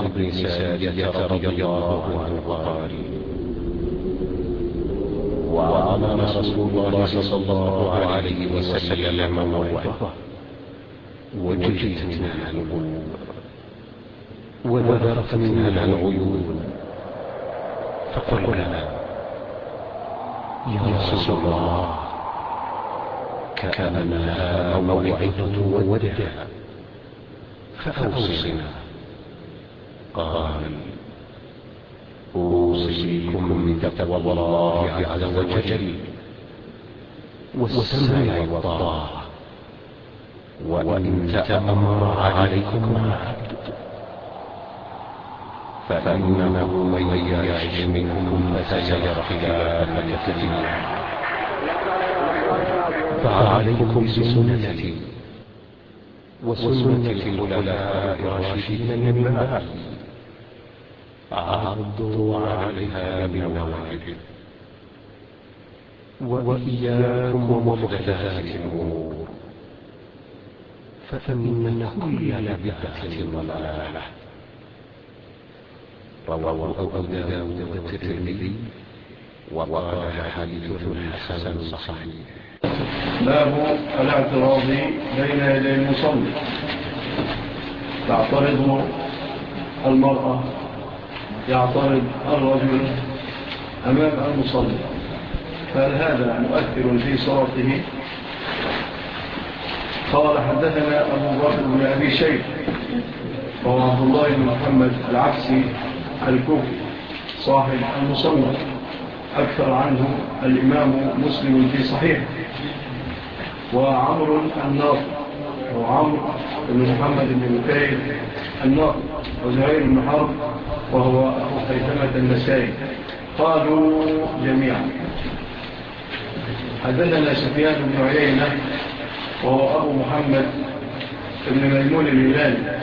بن سارية رضي الله عنه قال: وأمر رسول الله صلى الله عليه وسلم موعظة وجلت منها القلوب وذرفت منها العيون، فقلنا: يا رسول الله، كأنها موعظة ودع، فأوصنا. قال: أوصيكم بتقوى الله عز وجل والسمع والطاعة، وإن تأمر عليكم عبد، فإنه من يعش منكم فسيرى اختلافا كثيرا، فعليكم بسنتي وسنة الخلفاء الراشدين من بعدي، عضوا عليها بالنواجذ، وإياكم ومحدثات الأمور، فإن كل بدعة ضلالة. رواه أبو داود والترمذي وقال حديث حسن صحيح. باب الاعتراض بين يدي المصلي. تعترض المرأة، يعترض الرجل أمام المصلي، فهل هذا مؤثر في صلاته؟ قال: حدثنا أبو بكر بن أبي شيبة وهو عبد الله بن محمد العكسي الكوفي صاحب المصنف، أكثر عنه الإمام مسلم في صحيحه، وعمر الناقد وعمر بن محمد بن بكير الناقد، وزهير بن حرب وهو أخو خيثمة النسائي، قالوا جميعا: حدثنا سفيان بن عيينة وهو أبو محمد بن ميمون الهلالي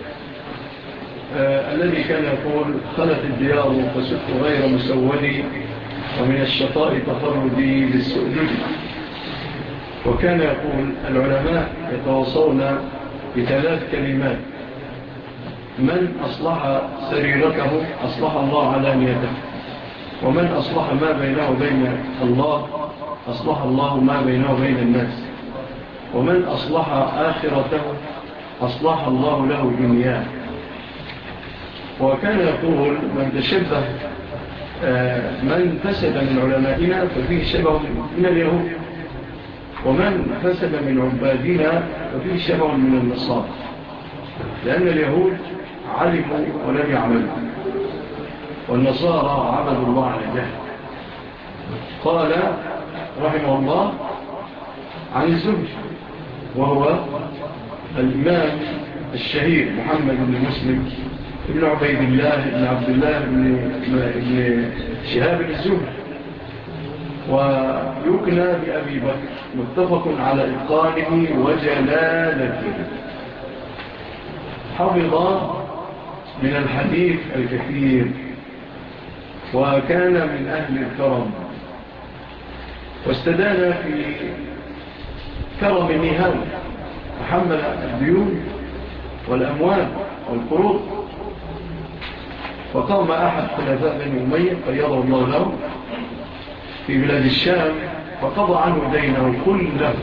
الذي كان يقول: خلت الديار فسدت غير مسودي، ومن الشطاء تفردي بالسؤدد. وكان يقول: العلماء يتواصون بثلاث كلمات: من أصلح سريرته أصلح الله علانيته، ومن أصلح ما بينه وبين الله أصلح الله ما بينه وبين الناس، ومن أصلح آخرته أصلح الله له دنياه. وكان يقول: من تشبه من فسد من علمائنا ففيه شبه من اليهود، ومن فسد من عبادنا ففيه شبه من النصارى، لأن اليهود علموا ولم يعملوا، والنصارى عبدوا الله على الجهل. قال رحمه الله عن الزهري وهو الإمام الشهير محمد بن مسلم ابن عبيد الله بن عبد الله بن شهاب الزهري، ويكنى بأبي بكر، متفق على إتقانه وجلالته. حفظ من الحديث الكثير، وكان من أهل الكرم، واستدان في كرم نهاو، وحمل الديون والأموال والقروض. فقام أحد خلفاء بني أمية قيضه الله له في بلاد الشام، فقضى عنه دينه كله.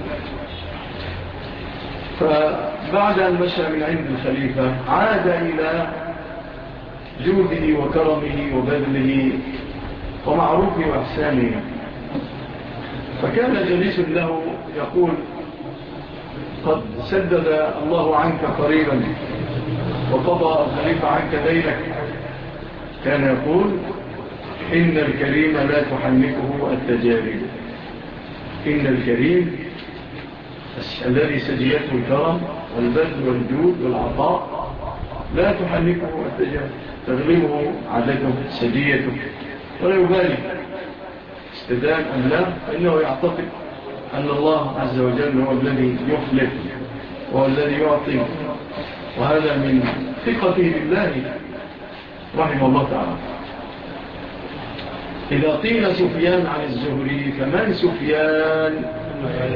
فبعد أن مشى من عند الخليفة عاد إلى جوده وكرمه وبذله ومعروفه وإحسانه، فكان جليس له يقول: قد سدد الله عنك قريبا وقضى الخليفة عنك دينك. كان يقول: إن الكريم لا تحنكه التجارب. إن الكريم الذي سجيته الكرم والبذل والجود والعطاء لا تحنكه التجارب، تغلبه عادته سجيته، ولا يبالي استدان أم لا، فإنه يعتقد أن الله عز وجل هو الذي يخلف وهو الذي يعطي، وهذا من ثقته بالله رحمه الله تعالى. إذا قيل سفيان عن الزهري فمن سفيان؟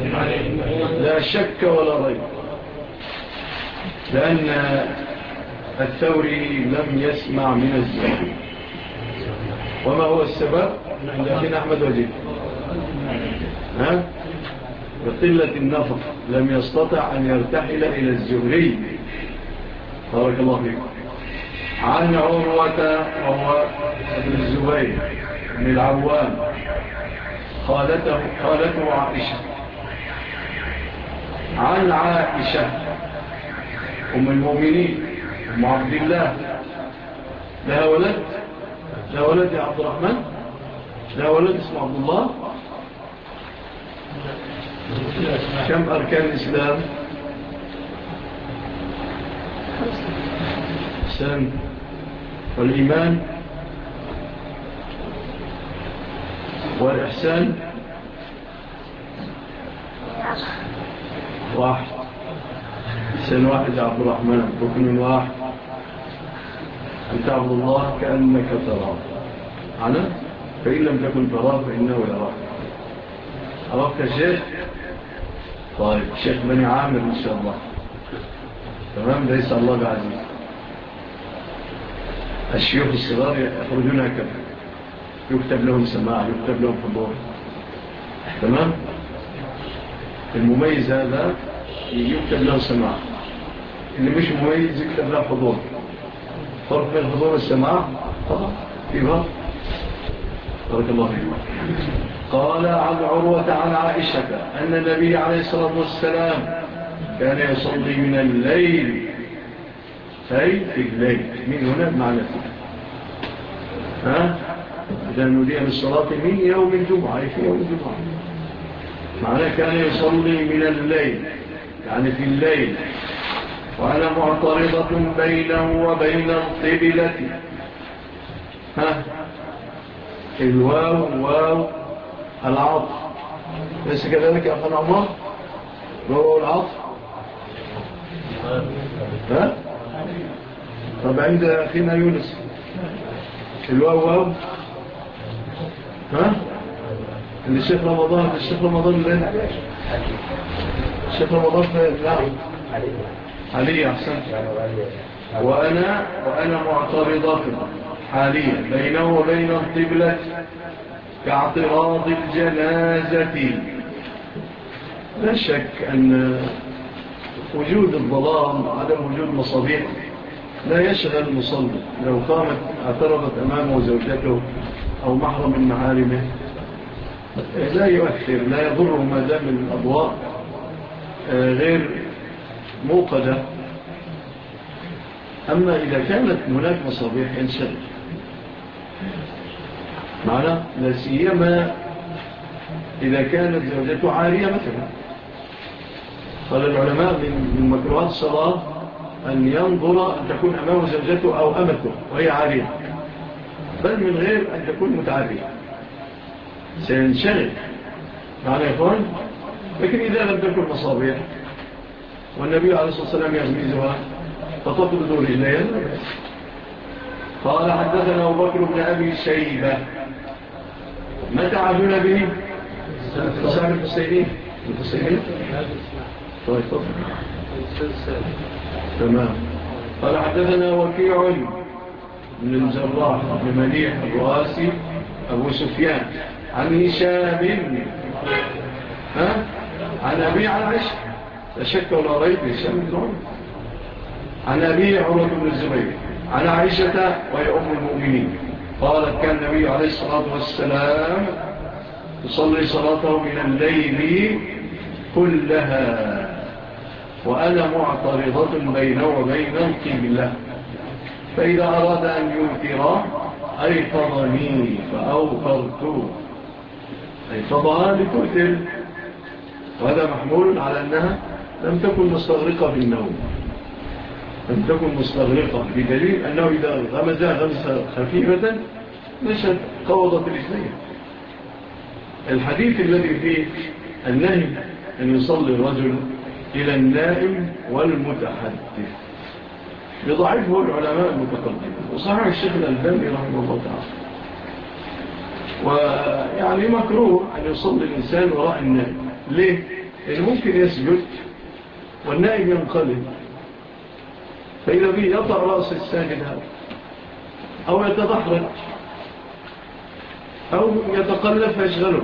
لا شك ولا ريب، لأن الثوري لم يسمع من الزهري. وما هو السبب؟ عند أخينا أحمد وجيه بقلة النفق لم يستطع أن يرتحل إلى الزهري. بارك الله فيكم. عن عروة وهو ابن الزبير بن العوام خالته عائشة، عن عائشة أم المؤمنين أم عبد الله، لها ولد؟ لا ولد يا عبد الرحمن؟ لا ولد اسمه عبد الله؟ كم أركان الإسلام؟ الإسلام والإيمان والإحسان واحد. إحسان واحد يا عبد الرحمن، ركن واحد. أن تعبد الله كأنك تراه، أنا فإن لم تكن تراه فإنه يراك. عرفت يا شيخ؟ طيب شيخ بني عامر إن شاء الله. تمام، ليس الله بعزيز. الشيوخ الصغار يخرجون هكذا، يكتب لهم سماع، يكتب لهم حضور. تمام. المميز هذا يكتب له سماع، اللي مش مميز يكتب له حضور. فرق بين الحضور والسماع طبعا في فرق. بارك الله فيكم. قال عن عروة عن عائشة أن النبي عليه الصلاة والسلام كان يصلي من الليل، أي في الليل، من هنا بمعنى إذا نودي بالصلاة من يوم الجمعة، أي في يوم الجمعة، معناه كان يصلي من الليل يعني في الليل. وأنا معترضة بينه وبين القبلة. الواو واو العطف، ليس كذلك يا أخوان عمر؟ واو العطف. طب عند أخينا يونس الواو واو اللي الشيخ رمضان لنا الشيخ رمضان فين؟ نعم علي أحسن. وأنا معترضة حاليا بينه وبين القبلة كاعتراض الجنازة. لا شك أن وجود الظلام وعدم وجود مصابيح لا يشغل المصلي. لو قامت اعترضت أمامه زوجته أو محرم من محارمه لا يؤثر، لا يضره ما دام الأضواء غير موقدة. أما إذا كانت هناك مصابيح ينشغل معنى، لا سيما إذا كانت زوجته عارية مثلا. قال العلماء من مكروهات الصلاة أن ينظر أن تكون أمامه زوجته أو أمته وهي عارية، بل من غير أن تكون متعارية سينشغل معنى يقول. لكن إذا لم تكن مصابيح والنبي عليه الصلاة والسلام يغميزها فتطرد رجليها. قال حدثنا أبو بكر بن أبي شيبة. متى عدنا به؟ سعر الحسينين طيب تمام. قال حدثنا وكيع بن الجراح بن مليح الرؤاسي أبو سفيان عن هشام عن أبي عائشة، لا شك ولا ريب هشام بن عروة، عن أبي عروة بن الزبير عن عائشة وهي أم المؤمنين قالت كان النبي عليه الصلاة والسلام يصلي صلاته من الليل كلها وأنا معترضة بينه وبين القبلة، فإذا أراد أن يوتر أيقظني فأوترت، أيقظها لتوتر. وهذا محمول على أنها لم تكن مستغرقة بالنوم، لم تكن مستغرقة، بدليل أنه إذا غمزها غمزة خفيفة نشد قوضت رجليه. الحديث الذي فيه النهي أن يصلي الرجل إلى النائم والمتحدث يضعفه العلماء المتقدمين، وصحيح الشيخ الألباني رحمه الله تعالى. ويعني مكروه أن يصلي الإنسان وراء النائم. ليه؟ لأنه ممكن يسجد والنائم ينقلب فإذا به يضع رأس الساجد هذا أو يتدحرج أو يتقلب فيشغله.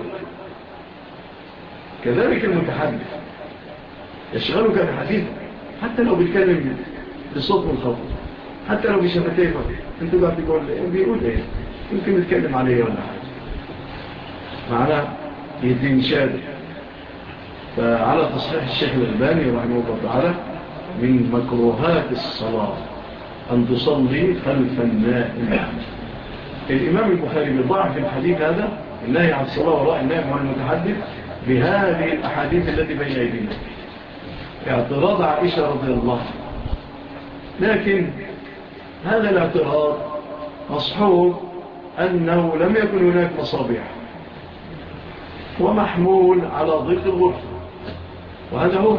كذلك المتحدث يشغلك بحديث حتى لو بيتكلم بصوت منخفض، حتى لو بشفتيه فقط، انت بقى بيقول ايه، يمكن يتكلم عليه ولا حاجة معناه يدين شادر. فعلى تصحيح الشيخ الألباني رحمه الله تعالى من مكروهات الصلاة أن تصلي خلف النائم. الإمام البخاري بضعف الحديث هذا النهي عن الصلاة وراء النائم والمتحدث بهذه الأحاديث التي بين أيدينا، اعتراض عائشة رضي الله. لكن هذا الاعتراض مصحوب أنه لم يكن هناك مصابيح ومحمول على ضيق الغرفة، وهذا هو.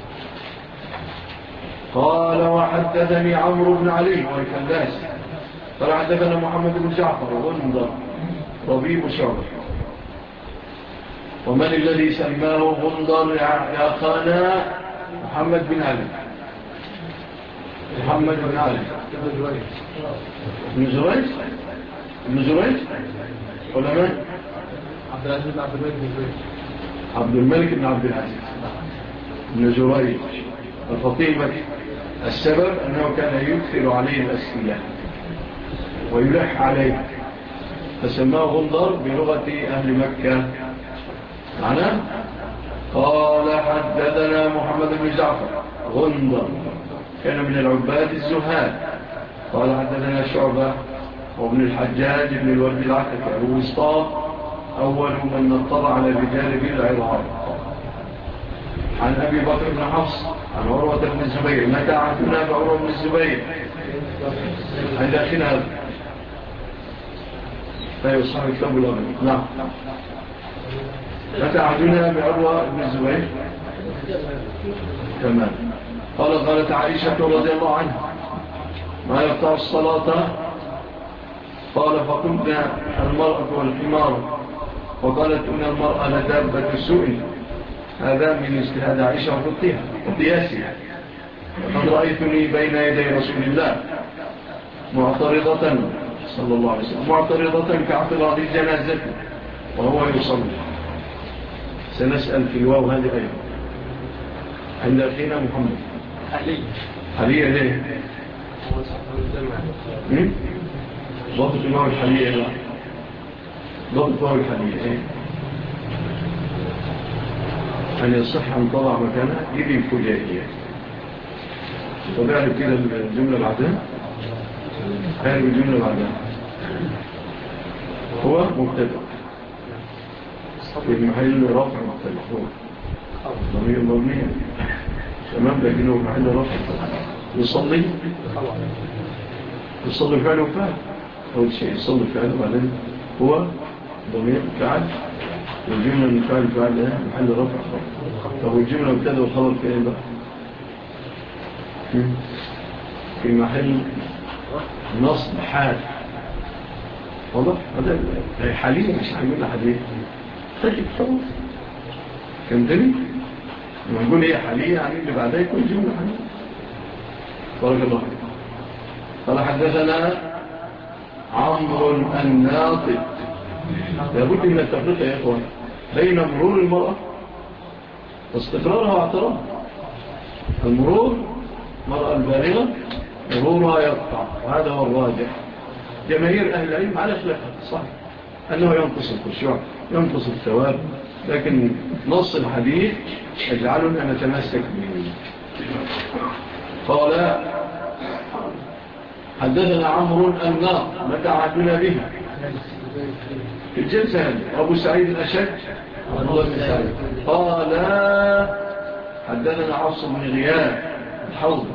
قال وحدثني عمرو بن علي والكلاس قال حدثنا محمد بن جعفر غندر ربيب شعبة. ومن الذي سماه غندر يا أخانا؟ محمد بن علي، محمد بن علي بن زريج، بن زريج ولا من؟ عبد العزيز بن عبد الملك بن زريج، عبد الملك بن عبد العزيز بن زريج الفطيمة. السبب أنه كان يكثر عليه الأسئلة ويلح عليه فسماه غندر بلغة أهل مكة. معناه قال حدثنا محمد بن جعفر غندر كان من العباد الزهاد. قال حدثنا شعبة وابن الحجاج بن الورد العتكي أبو وسطام أول من اطلع على الرجال بالعراق. عن أبي بكر بن حفص عن عروة بن الزبير. متى عهدنا بعروة بن الزبير؟ عند أخينا هذا لا يصحب كتاب الأمر. نعم. متى عهدنا بعروة بن الزبير؟ تمام. قالت عائشة رضي الله عنها ما يقطع الصلاة؟ قال فقلنا المرأة والحمار، وقالت إن المرأة لدابة السوء. هذا من اجتهاد عائشة وقياسها. وقد رأيتني بين يدي رسول الله معترضة صلى الله عليه وسلم، معترضة كاعتراض الجنازة وهو يصلي. سنسأل في الواو هذه أيضا عند أخينا محمد. حالية ليه؟ ضبط الواو الحالية لا ضبط الواو الحالية ايه؟ أن يصح أن طلع مكانها إذن فجائية. طبعا كده الجملة بعدها هذه الجملة بعدها هو مبتدأ في محل رفع مبتدأ هو ضمير مبني تمام، لكنه في محل رفع يصلي فعل وفعل. أول شيء يصلي فعل وبعدين هو ضمير فعل، والجملة من فعل محل رفع. طب والجملة مبتدأ والخبر في ايه بقى؟ في محل نصب حال. واضح؟ هذا حاليا مش هيقول لحديث طيب خلاص فهمتني؟ لما نقول هي حاليا يعني اللي بعدها يكون جملة حاليا. بارك الله فيك. قال حدثنا عمرو الناطق. لابد من التفريق يا إخوان بين مرور المرأة واستقرارها واعتراضها. المرور المرأة البالغة مرورها يقطع، وهذا هو الراجح. جماهير أهل العلم على خلافها صح أنه ينقص الخشوع ينقص الثواب، لكن نص الحديث يجعلنا نتمسك به. قال حدثنا عمرو الناطق متى عهدنا به؟ في الجلسة أبو سعيد الأشج قال حدثنا حفص بن غياث الحوض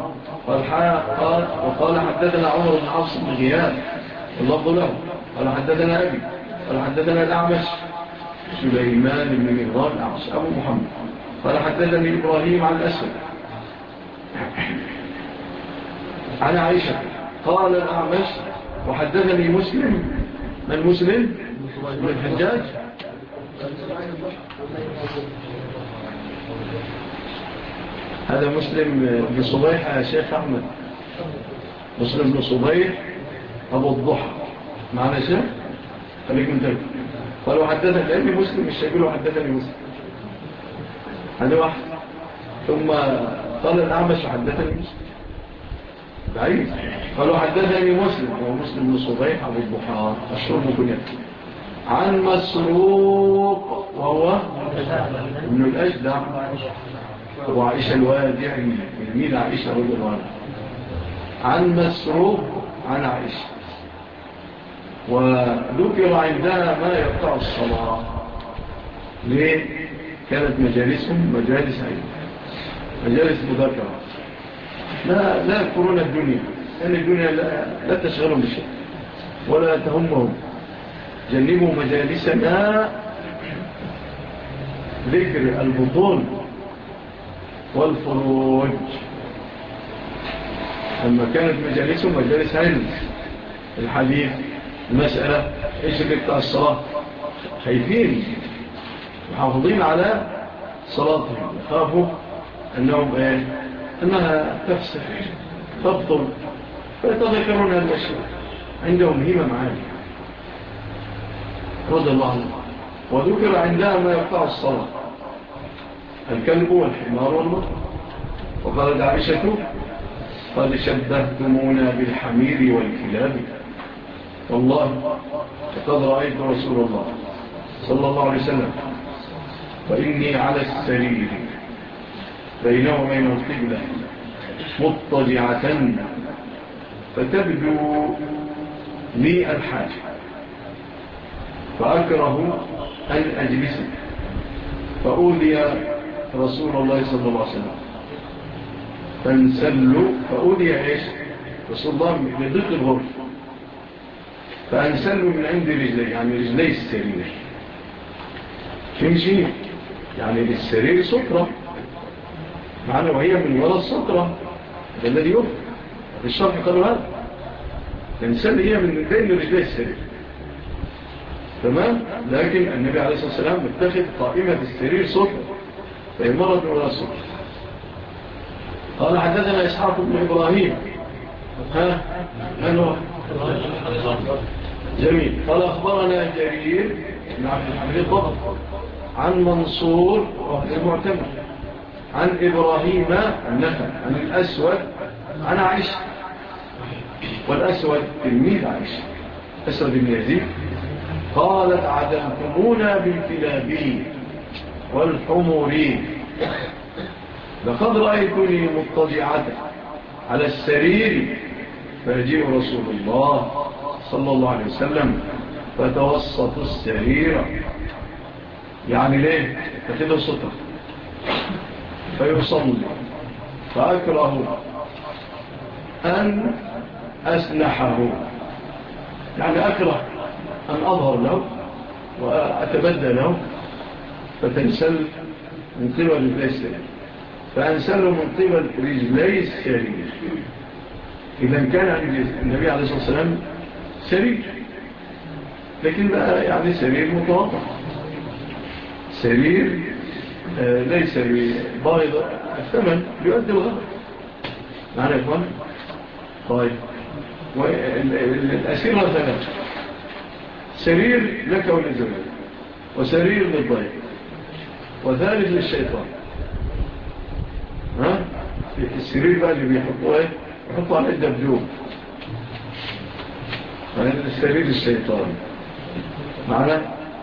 وقال حدثنا عمر بن حفص بن غياث اللفظ له. قال حدثنا أبي قال حدثنا الأعمش سليمان بن مهران الأعمش أبو محمد قال حدثني إبراهيم عن الأسود عن عائشة قال الأعمش وحدثني مسلم. من مسلم؟ من الحجاج. هذا مسلم بصبيحة يا شيخ أحمد مسلم بن صبيح أبو الضحى معنا شيء خليك من تلك قالوا حدثني لأني مسلم مش هيقولوا حدثني مسلم هذا واحد ثم قال الأعمش حدثني مسلم بعيد قالوا حدثني مسلم هو مسلم بن صبيح أبو الضحى أشرب كنيته عن مسروق وهو ابن الأجدع وعائشة الوادعي تلميذ عائشة رضي الله عنها عن مسروق عن عائشة وذكر عندها ما يقطع الصلاة ليه؟ كانت مجالسهم مجالس علم مجالس مذاكرة لا يذكرون الدنيا لأن الدنيا لا تشغلهم بشيء ولا تهمهم جنبوا مجالسنا ذكر البطون والفروج لما كانت مجالسهم مجالس علم الحديث المسألة إيش بقطع الصلاة خايفين محافظين على صلاتهم خافوا أنهم أنها تفسد تبطل فيتذكرون هذا الشيء عندهم همم عالية رضي الله عنه وذكر عندها ما يقطع الصلاة الكلب والحمار والمطر وقالت عائشة قد شبهتمونا بالحمير والكلاب والله قد رأيت رسول الله صلى الله عليه وسلم وإني على السرير بينه وبين القبلة مضطجعة فتبدو لي الحاجة فأكره أن أجلس فأولي رسول الله صلى الله عليه وسلم فانسلوا فأولي إيش رسول الله بضيق الغرف فأنسلوا من عند رجلي يعني رجلي السرير تمشي يعني السرير سطرة معنا وهي من وراء السطرة هذا الذي يفعل في الشرح قالوا هذا تنسل هي من بين رجلي السرير تمام لكن النبي عليه الصلاة والسلام اتخذ قائمة السرير سطرة فهي مرة من وراء السطرة قال حدثنا إسحاق بن إبراهيم من هو جميل قال أخبرنا جرير بن عبد الحميد الضبط عن منصور المعتمد عن إبراهيم النخل عن الأسود عن عائشة والأسود تلميذ عائشة أسود بن يزيد قالت عدمتمونا بالكلاب والحمور لقد رأيتني مضطجعة على السرير فيجيء رسول الله صلى الله عليه وسلم فتوسط السرير يعني ليه تخذ السطر فيصلي فأكره أن أسنحه يعني أكره أن أظهر له وأتبدى له فتنسل من قبل رجلي السرير فأنسل من قبل رجلي السرير إذا كان النبي عليه الصلاة والسلام سرير لكن بقى يعني سرير متوقع سرير ليس بايض الثمن يؤدي الغرض معنا يا إخوان طيب والأسيرة ثلاثة سرير لك ولزوجك وسرير للضيف وثالث للشيطان ها السرير بقى اللي بيحطوا على الدبدوب السرير الشيطان معنا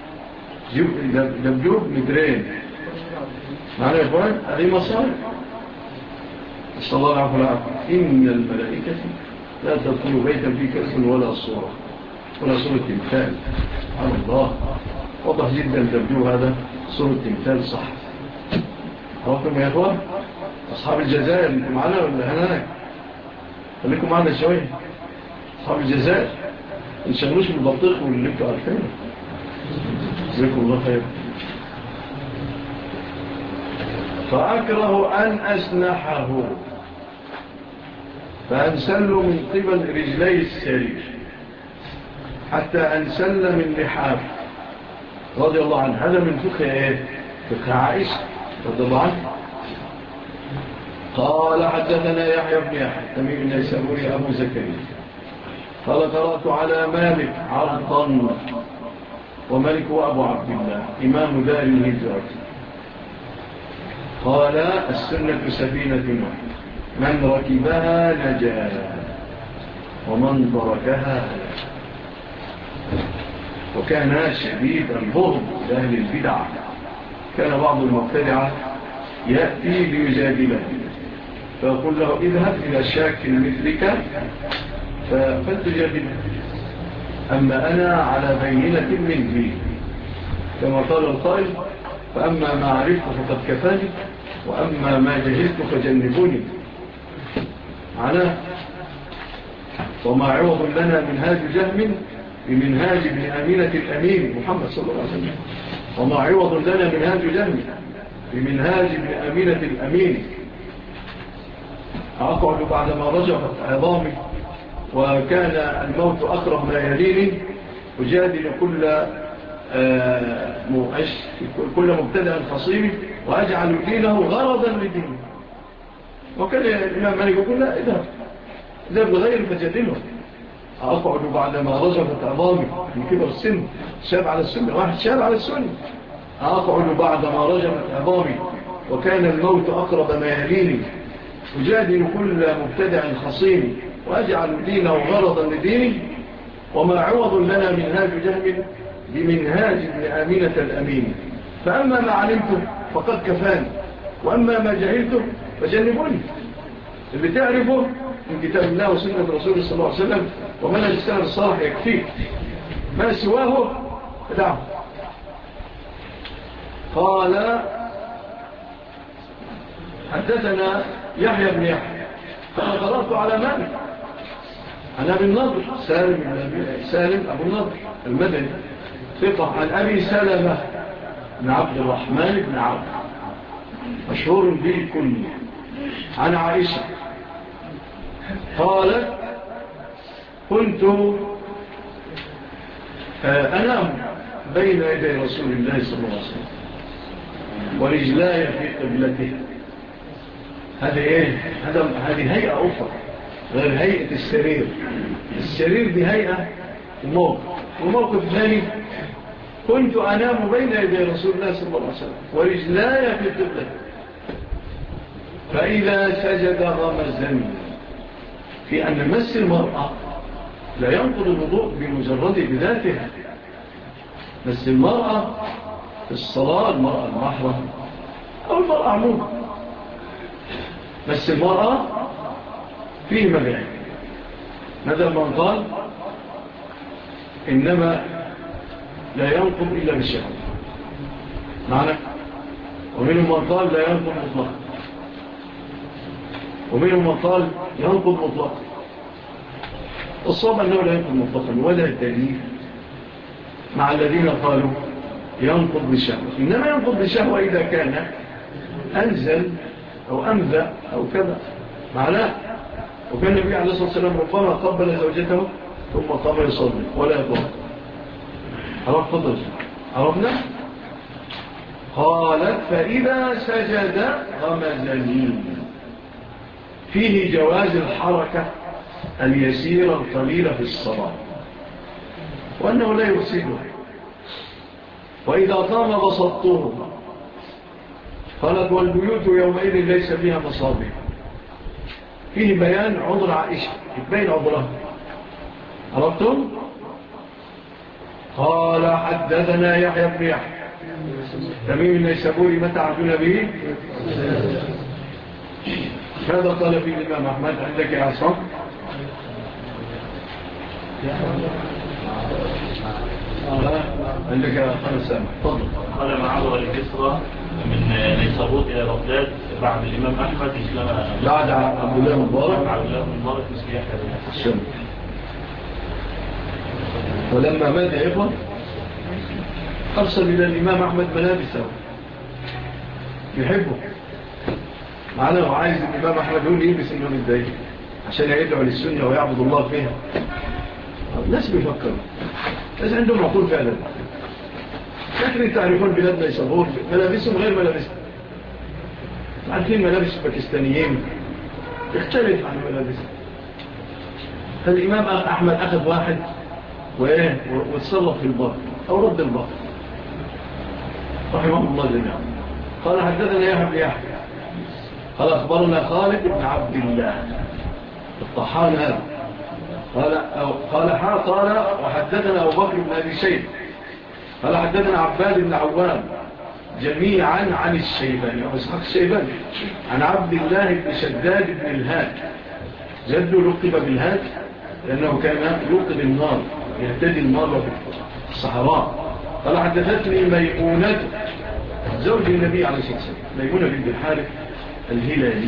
دبدوب مدرين معنا يا إخوان هذه مصاري صلى الله عليه وسلم إن الملائكة لا تدخل بيتا في كأس ولا صورة ولا صورة تمثال سبحان الله واضح جدا دبدوب هذا صورة تمثال صح أراكم يا إخوان أصحاب الجزائر أنتم معنا ولا هناك خليكم معنا شوية أصحاب الجزائر نشغلوش بالبطيخ واللي انتوا عارفينه جزاكم الله خير فأكره أن أسنحه فأنسل من قبل رجلي السرير حتى أنسل من لحاف رضي الله عنه هذا من فقه إيه؟ فقه عائشة رضي الله عنه قال حدثنا يحيى بن يحيى تميم النيسابوري أبو زكريا قال قرأت على مالك عرضا، ومالك أبو عبد الله إمام دار الهجرة. قال السنة سفينة نوح، من ركبها نجا ومن تركها هلك. وكان شديد البغض لأهل البدع، كان بعض المبتدعة يأتي ليجادله فيقول له اذهب إلى شاك مثلك فلتجادله، أما أنا على بينة من دين، كما قال القائل فأما ما عرفت فقد كفاني وأما ما جهلت فجنبوني. معناه وما عوض لنا منهاج جهم بمنهاج ابن أمينة الأمين محمد صلى الله عليه وسلم، وما عوض لنا منهاج جهم بمنهاج ابن أمينة الأمين. أقعد بعدما رجفت عظامي وكان الموت أقرب ما يليني أجادل كل مبتدأ خصيبي وأجعل دينه غرضا لدينه. وكان الإمام مالك يقول لا اذهب بغير فجادله. أقعد بعدما رجفت عظامي من كبر السن، شاب على السنة، واحد شاب على السنة. أقعد بعدما رجفت عظامي وكان الموت أقرب ما يليني أجادل كل مبتدع خصيم وأجعل دينه غرضا لدينه، وما عوض لنا منهاج جهم بمنهاج ابن آمنة الأمين. فأما ما علمته فقد كفاني وأما ما جهلته فجنبوني. اللي تعرفه من كتاب الله وسنة رسوله صلى الله عليه وسلم ومنهج السلف الصالح يكفيك، ما سواه فدعه. قال حدثنا يحيى بن يحيى قال قرأت على مالك عن أبي النضر سالم أبو النضر المدني ثقة عن أبي سلمة بن عبد الرحمن بن عبد مشهور به كله عن عائشة قالت كنت أنام بين يدي رسول الله صلى الله عليه وسلم ورجلاي في قبلته. هذه هيئة أخرى غير هيئة السرير. السرير دي هيئة وموقف ثاني كنت أنام بين يدي رسول الله صلى الله عليه وسلم ورجلاي في قبلته فإذا سجد غمزني، في أن مس المرأة لا ينقض الوضوء بمجرد بذاتها. مس المرأة في الصلاة، المرأة المحرم أو المرأة عموما، مس المرأة فيه مبيعين. ماذا من قال إنما لا ينقض إلا بالشهوة معنى، ومنهم من قال لا ينقض مطلقا، ومنهم من قال ينقض مطلقا. الصواب أنه لا ينقض مطلقا ولا دليل مع الذين قالوا ينقض بالشهوة. إنما ينقض بالشهوة إذا كان أنزل أو أمذى أو كذا معناه. وكان النبي عليه الصلاة والسلام ربما قبل زوجته ثم قام يصلي ولا يطلق. عرفنا؟ قالت فإذا سجد غمزني، فيه جواز الحركة اليسيرة القليلة في الصلاة وأنه لا يفسده. وإذا قام بسطته. قالت والبيوت يومئذ ليس فيها مصابيح، فيه بيان عذر عائشة، يبين عذرها. عرفتم؟ قال حدثنا يحيى بن يحيى تميم النيسابوري متى عهدنا به؟ ماذا قال فيه الإمام أحمد؟ عندك يا عصام؟ عندك يا خالد سامح تفضل. قال معاذ الكسرى من نيسابور إلى بغداد بعد الإمام أحمد إسلام بعد عبد الله المبارك مثل يحيى بن يحيى. ولما مات يا إخوة أرسل إلى الإمام أحمد ملابسه يحبه معنا، وعايز الإمام أحمد يقول يلبس النوم الدائم عشان يدعو للسنة ويعبد الله فيها. الناس بيفكروا، الناس عندهم عقول فعلا. لكن تعرفون بلادنا يصبون ملابسهم غير ملابسهم. عارفين ملابس الباكستانيين يختلف عن ملابس. فالإمام أحمد أخذ واحد وتصرف في البر أو رد البر رحمه الله جميعا. قال حدثنا يحيى بن يحيى قال أخبرنا خالد بن عبد الله الطحان هذا قال وحدثنا أبو بكر بن أبي شيبة قال حدثنا عباد بن عوام جميعا عن الشيباني أو إسحاق الشيباني عن عبد الله بن شداد بن الهاد جده لقب بالهاد لأنه كان يوقد النار يهتدي النار في الصحراء. قال حدثتني ميمونة زوج النبي عليه الصلاة والسلام ميمونة بنت الحارث الهلالية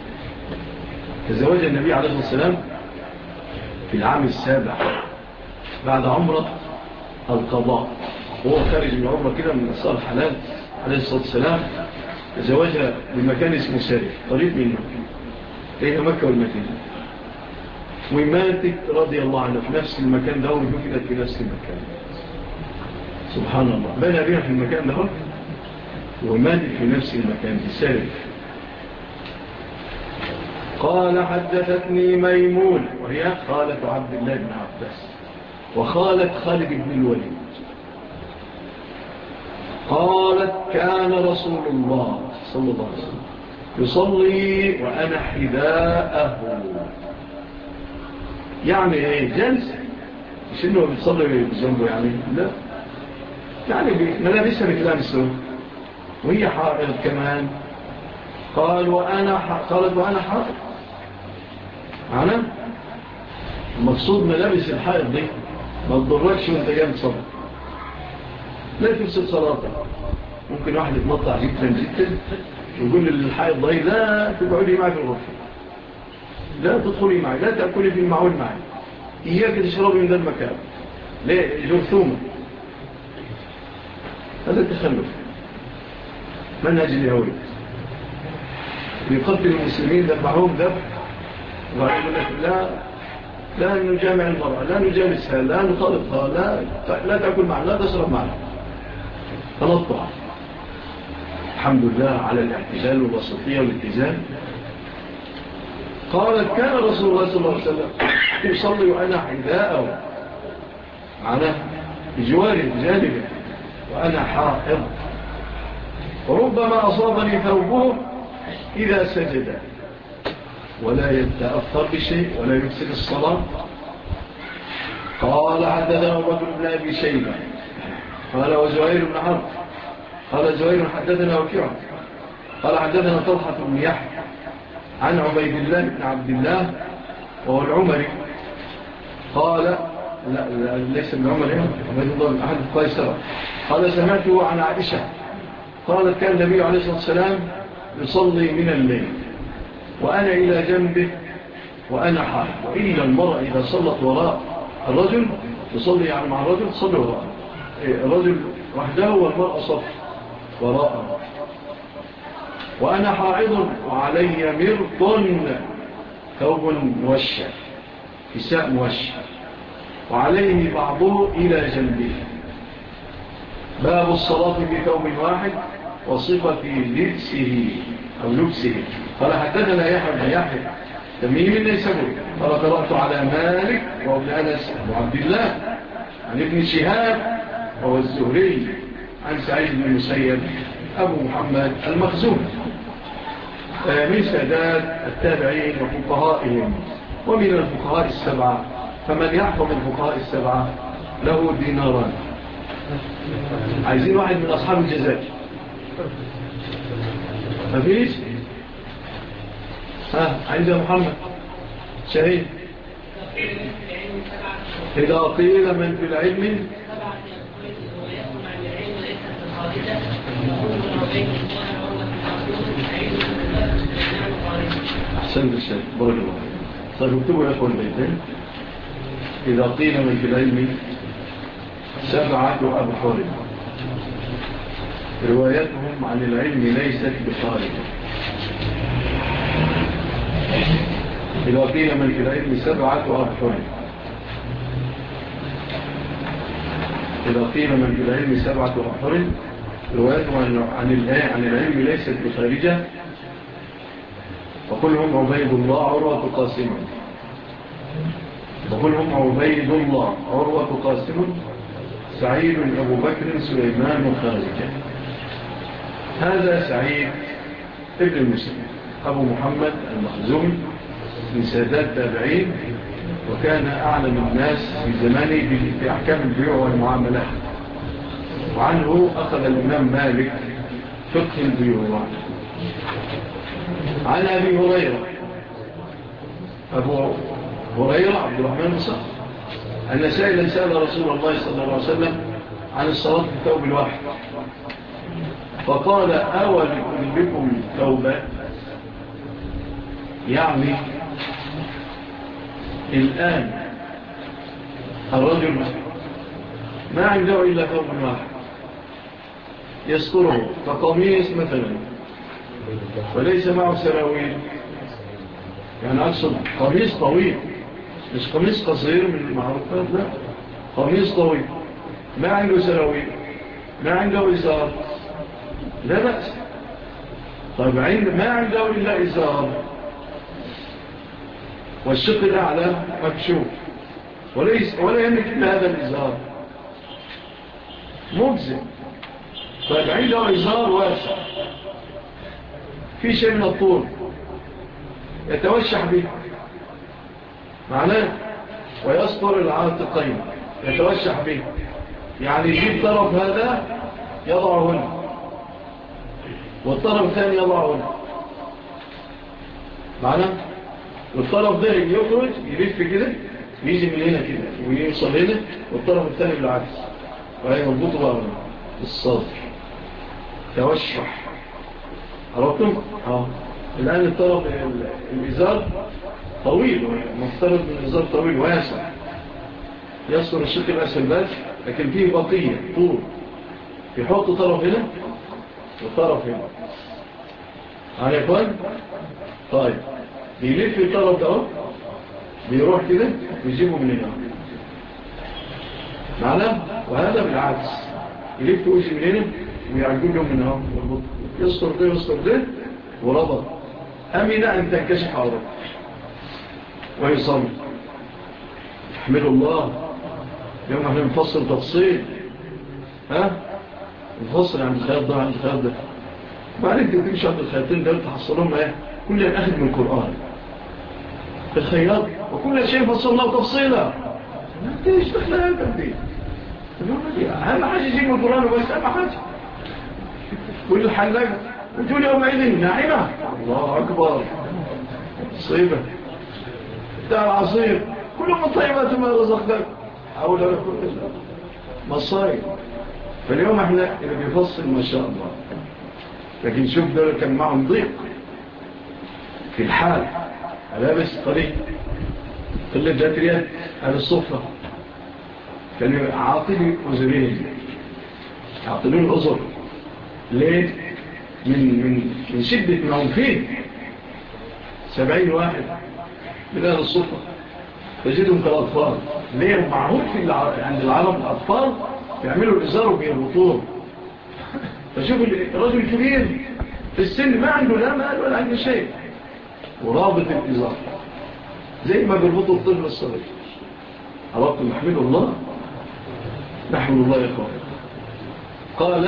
تزوج النبي عليه الصلاة والسلام في العام السابع بعد عمرة القضاء وهو خارج من عمرة كده من أسار الحلال عليه الصلاة والسلام تزوجها بمكان اسمه سارف قريب من مكة بين مكة والمدينة وماتت رضي الله عنه في نفس المكان ده وجدت في نفس المكان سبحان الله بنى بها في المكان ده وماتت في نفس المكان في سارف. قال حدثتني ميمون وهي خالة عبد الله بن عباس وخالة خالد بن الوليد قالت كان رسول الله صلى الله عليه وسلم يصلي وأنا حذاءه يعني ايه جلسة مش انه بيصلي بجنبه يعني لا يعني ملابسها بكلام السنة وهي حائض كمان قالت وأنا حائض معنا المقصود ملابس الحائض دي ما تضركش وانت جاي تصلي لا تفسد صلاتك. ممكن واحد يتنطع جدا جدا ويقول للحائض ضي لا تقعدي معي في الغرفة لا تدخلي معي لا تأكلي في المعون معي إياك تشربي من ذا المكان ليه جرثومة. هذا التخلف منهج اليهود يقتل المسلمين ذبحوهم ذبح ويقول لك لا نجامع المرأة لا نجالسها لا نطلقها لا تأكل معنا لا تشرب معنا تنطع. الحمد لله على الاعتزال والوسطية والاتزان. قالت كان رسول الله صلى الله عليه وسلم يصلي وأنا حذاءه معنا بجواره بجانبه وأنا حائض وربما أصابني ثوبه إذا سجد ولا يتأثر بشيء ولا يفسد الصلاة. قال حدثنا أبو بكر بن أبي شيبة قال وزهير بن حرب قال زهير حدثنا وكيع قال حدثنا طلحة بن يحيى عن عبيد الله بن عبد الله وهو العمري قال لا ليس من عمر عبيد الله بن أحد قيسرة قال سمعته عن عائشة قالت كان النبي عليه الصلاة والسلام يصلي من الليل وأنا إلى جنبه وأنا حائض وإلا المرأة إذا صلت وراء الرجل يصلي يعني مع الرجل تصلي وراء الرجل وحده والمرأة صف وراءه وأنا حائض وعلي مرط ثوب موشى كساء موشى وعليه بعضه إلى جنبه. باب الصلاة بثوب واحد وصفة لبسه أو لبسه. قال حدثنا يحيى بن يحيى تميم النيسابوري قال قرأت على مالك وابن أنس وعبد الله عن ابن شهاب وهو الزهري عن سعيد بن المسيب أبو محمد المخزومي من سادات التابعين وفقهائهم ومن الفقهاء السبعة فمن يحفظ الفقهاء السبعة له ديناران. عايزين واحد من أصحاب الجزائر مفيش عند محمد شهيد إذا قيل من في العلم أحسن بالشيء بارك الله. طيب اكتبوا يا أخوان البيتين إذا قيل من في العلم 7 أبحر روايتهم عن العلم ليست بخارجة. إذا قيل من في العلم 7 أبحر إذا قيل من في العلم 7 أبحر روايتهم عن العلم ليست بخارجة وقل هم عبيد الله عروة قاسم، وقل هم عبيد الله عروة قاسم سعيد أبو بكر سليمان خارجة. هذا سعيد ابن المسلم أبو محمد المخزومي من سادات التابعين، وكان أعلم الناس في زمانه بأحكام البيوع والمعاملات، وعنه أخذ الإمام مالك فقه البيوع. عن أبي هريرة، أبو هريرة عبد الرحمن بن صخر أن سائلا سأل رسول الله صلى الله عليه وسلم عن الصلاة في الثوب الواحد، فقال أولكم ثوبا، يعني الآن الرجل ما عنده إلا ثوب واحد يستره كقميص مثلا، وليس معه سراويل، يعني أقصد قميص طويل مش قميص قصير من المعروفات، لا قميص طويل ما عنده سراويل ما عنده إزار لا بأس. طيب ما عنده إلا إزار والشق الأعلى مكشوف ولا يملك إلا هذا الإزار مجزم. طيب عنده إزار واسع في شيء من الطول يتوشح به معناه ويسطر العاتقين يتوشح به، يعني يجيب طرف هذا يضعه هنا والطرف الثاني يضعه هنا معناه، والطرف ده يخرج يلف كده يجي من هنا كده ويوصل هنا، والطرف الثاني بالعكس وهي مربوطه بقى بالصدر توشح. عرفتم؟ الآن الطرف الإزار طويل، مفترض من الإزار طويل واسع يصدر الشق الأسفل بس، لكن فيه بقية طول يحط طرف هنا وطرف هنا. عن يكون طيب بيلف الطرف ده بيروح كده ويجيبه من هنا معناه، وهذا بالعكس يلف ويجي من هنا ويعجبه من هنا والبطء يسطر ده يسطر ده وربط أمن أن تنكشف عورته ويصلي. احمد الله يوم احنا نفصل تفصيل نفصل عند الخياط ده عند الخياط ده، وبعدين تمشي عند الخياطين ده تحصلهم كل أخذ من القرآن في الخياط، وكل شيء فصلناه تفصيلا ما تيش تخلق دي أهم حاجة يجيب من القرآن وبس أهم حاجة. كل الحلاقة وجول يومئذ ناعمة الله أكبر صيبة بتاع العصير كل من طيبات ما رزقك حول لك مصايب. فاليوم احنا اللي بيفصل ما شاء الله، لكن شوف دول كان معهم ضيق في الحال لابس طريق قلة ذات رياد على الصفة، كانوا عاطلوا أزرين عاطلون الأزر ليه؟ من شدة معهم فيه 70 واحد من هذا الصفة تجدهم كالأطفال. ليه؟ معهود عند العرب الأطفال يعملوا الإزار وبيربطوه، فشوف الرجل الكبير في السن ما عنده لا مال ولا عنده شيء ورابط الإزار زي ما بيربطوا الطفل الصغير. عرفت محمد الله نحمد الله يا إخوان. قال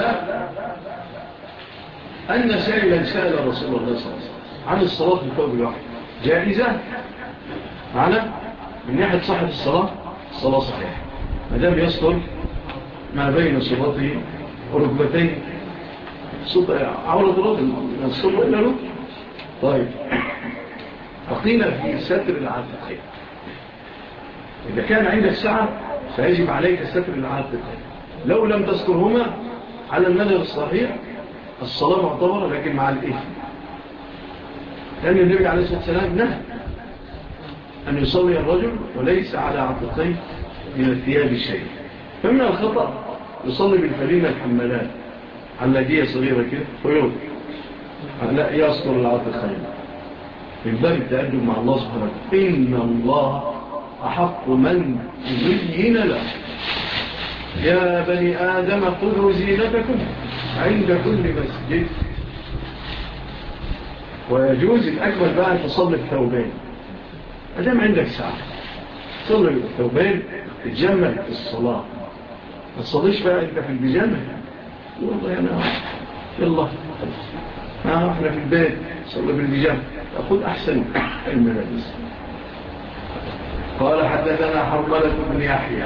أن سائلا سأل رسول الله صلى الله عليه وسلم عن الصلاة في الثوب الواحد جائزة معنا من ناحية صحة الصلاة صحيحة ما دام يصدر ما بين صلاته وركبتين عورة الرجل من الصلاة إلى له. طيب فقيل في ستر العاتقين، إذا كان عندك سعة فيجب عليك ستر العاتقين، لو لم تسترهما على المذهب الصحيح الصلاة معتبرة لكن مع الإثم، لأن النبي عليه الصلاة والسلام نهى أن يصلي الرجل وليس على عاتقيه من الثياب شيء. فمن الخطأ يصلي بالفلينة الحمالات على صغيرة كده ويوضع لا يصدر العاتقين من باب التأدب مع الله سبحانه وتعالى. إن الله أحق من يزين له يا بني آدم خذوا زينتكم عند كل مسجد. ويجوز الأكمل بقى أن تصلي الثوبين أدام عندك ساعة تصلي الثوبين تتجمل في الصلاة ما تصليش بقى أنت في البيجامة والله أنا يلا احنا في البيت صلي بالبيجامة أخذ أحسن الملابس. قال حدثنا حرملة بن يحيى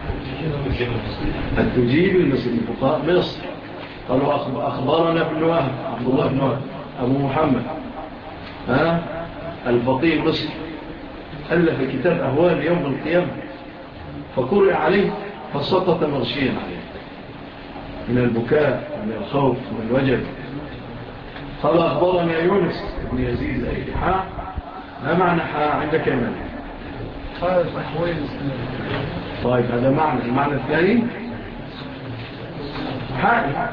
أن تجيب المسلم فقهاء مصر قالوا أخبرنا ابن وهب عبد الله بن وهب أبو محمد الفقيه المصري ألف كتاب أهوال يوم القيامة فقرئ عليه فسقط مغشيا عليه من البكاء ومن الخوف ومن الوجل. قال أخبرنا يونس بن يزيد أي حاء ما معنى حاء عندك يمن؟ طيب هذا معنى. المعنى الثاني حاء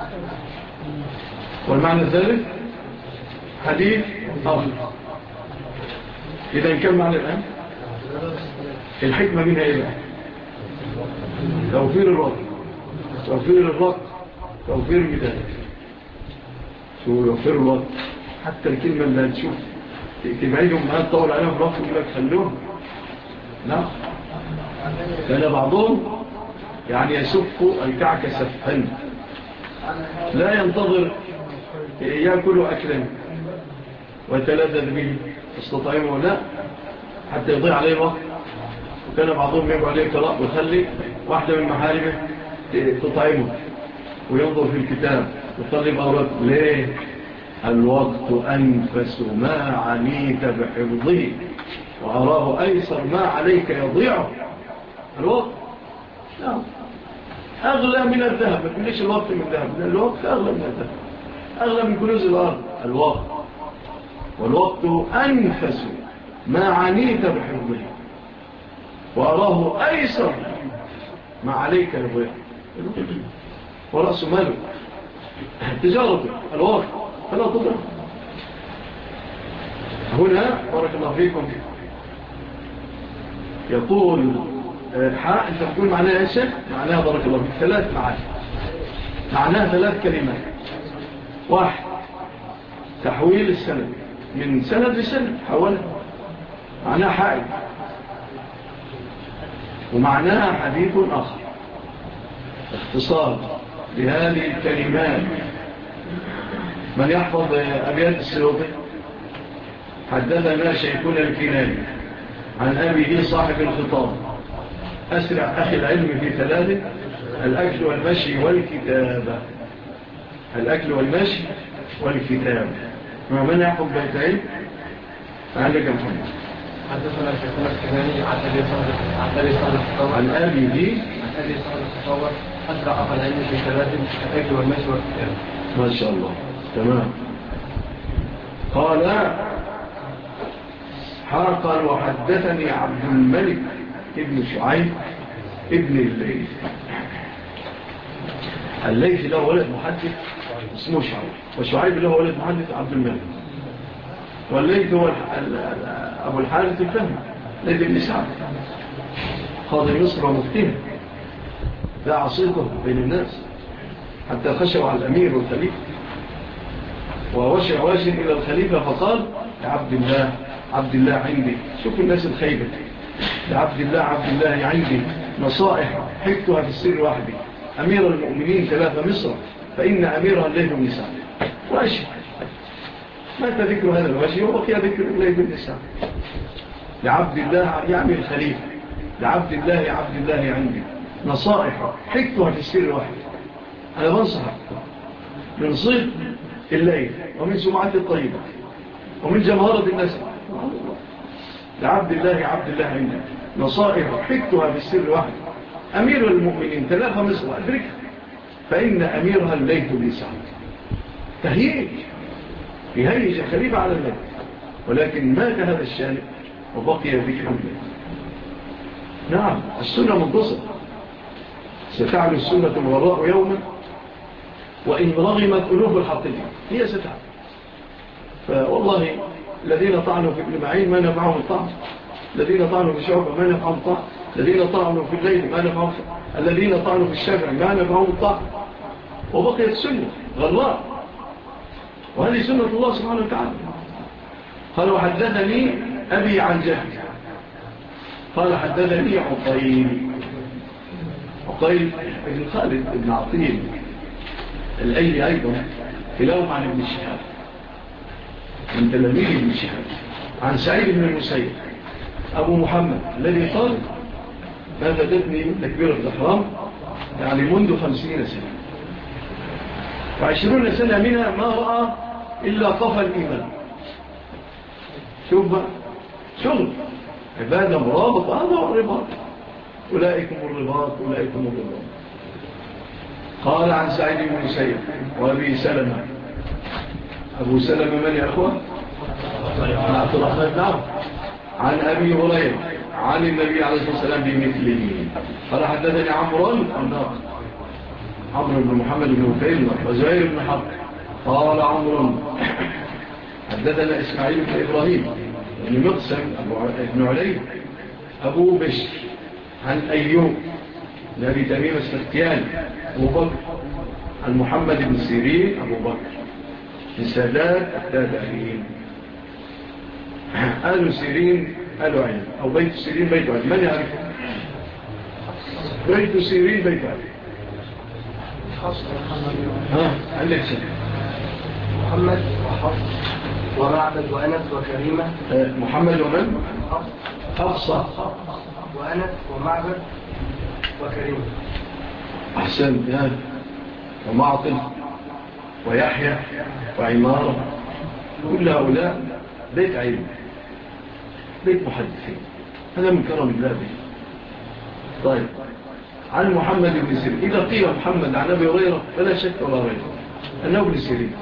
والمعنى الثالث حديث أفضل. إذا كم معنى الآن؟ الحكمة منها إيه بقى؟ توفير الوقت توفير المداد شو يوفر الوقت حتى الكلمة اللي هتشوف تبعيدهم ما تطول عليهم الوقت يقول لك خلوهم لا كان بعضهم يعني يسف الكعك سفحا لا ينتظر يأكل أكلا ويتلذذ به استطعمه لا حتى يضيع عليه الوقت. وكان بعضهم يبقى عليه قراء ويخلي واحدة من محارمه تطعمه وينظر في الكتاب ويطلب أوراد ليه الوقت أنفس ما عنيت بحفظه وأراه أيسر ما عليك يضيعه. الوقت لا أغلى من الذهب. ما تقوليش الوقت من الذهب لأن الوقت أغلى من الذهب أغلى من كنوز الأرض الوقت. والوقت أنفس ما عنيت بحفظه وأراه أيسر ما عليك يضيعه. ورأس ماله تجارته الوقت فلا تضع. هنا بارك الله فيكم يقول حاء انت تقول معناها يا شيخ معناها بارك الله فيك 3 معاني معناها 3 كلمات. 1 تحويل السند من سند لسند حولها معناها حائل ومعناها حديث آخر. اختصار بهذه الكلمات من يحفظ أبيات السيوطي حدثنا شيخنا الكناني عن أبيه صاحب الخطاب أسرع أخي العلم في 3 الأكل والمشي والكتابة. الأكل والمشي والكتابة. من يحفظ بيتين عندك محمد حدثنا شيخنا الكناني عن أبي صاحب الخطاب عن أبيه صاحب الخطاب أسرع أخي العلم في 3 الأكل والمشي والكتابة. ما شاء الله تمام. قال حرقا وحدثني عبد الملك ابن شعيب ابن الليث. الليث له ولد محدث اسمه شعيب وشعيب له ولد محدث عبد الملك والليث هو أبو الحارث الفهمي ليث بن سعد قاضي مصر ومفتيه دعا صيته بين الناس حتى خشوا على الأمير والخليفة ووشع واشر إلى الخليفة فقال عبد الله عندي. شوف الناس الخيبة عبد الله عندي نصائح حكتها في السر وحدي أمير المؤمنين 3 مصر فإن أميرها الليث بن سعد وأشهد مات ذكر هذا الوشي وبقي ذكر الليث بن سعد لعبد الله يعني الخليفة لعبد الله عندي نصائح حكتها في السر وحدي. أنا بنصحك من صيد الليل ومن سمعة الطيبة ومن جمهرة الناس لعبد الله عندي نصائح حكتها في السر وحدي أمير المؤمنين 3 مصر أدركها فإن أميرها الليث بن سعد. يهيج الخليفة على الليث ولكن مات هذا الشان وبقي ذكر الليث. نعم السنة منتصر ستعلو السنة الوراء يوما وإن رغمت ألوف الحاطين هي ستعلو. فوالله الذين طعنوا في ابن معين ما نفعهم الطعن الذين طعنوا في شعبة ما نفعهم الطعن الذين طعنوا في الليل ما نفعهم الذين طعنوا في الشافع ما نفعهم الطعن وبقيت السنة غراء وهذه سنة الله سبحانه وتعالى. قال وحدثني أبي عن جدي قال حدثني عقيل بن خالد بن عقيل الأيلي أيضا كلاهما عن ابن شهاب من تلاميذ ابن شهاب عن سعيد بن المسيب أبو محمد الذي قال ما فاتتني تكبيرة الإحرام يعني منذ 50 سنة و20 سنة منها ما رأى إلا قفى الإيمان. شوف بقى شغل عبادة مرابطة هذا هو الرباط أولئكم الرباط قال عن سعيد بن المسيب وأبي سلمة أبو سلمة من يا أخوة؟ عبد الرحمن نعم عن أبي هريرة عن النبي عليه الصلاة والسلام بمثله قال حدثني عمرو بن محمد بن وفيل وزهير بن حرب قال عمرو حدثنا إسماعيل بن إبراهيم بن مقسم بن علي أبو بشر عن أيوب نبي تميم السختياني أبو بكر عن محمد بن سيرين أبو بكر السادات التابعين. آل سيرين آل عين أو بيت سيرين بيت عين من يعرفه؟ بيت سيرين بيت عين عندك سنة محمد وحفص ومعبد وأنس وكريمة. محمد ومن؟ حفصة وأنس ومعبد وكريمة. أحسن يا ومعطل ويحيى وعمارة كل هؤلاء بيت علم بيت محدثين هذا من كرم الله به. طيب عن محمد بن سيرين إذا قيل محمد عن أبي هريرة فلا شك ولا ريب أنه ابن سيرين.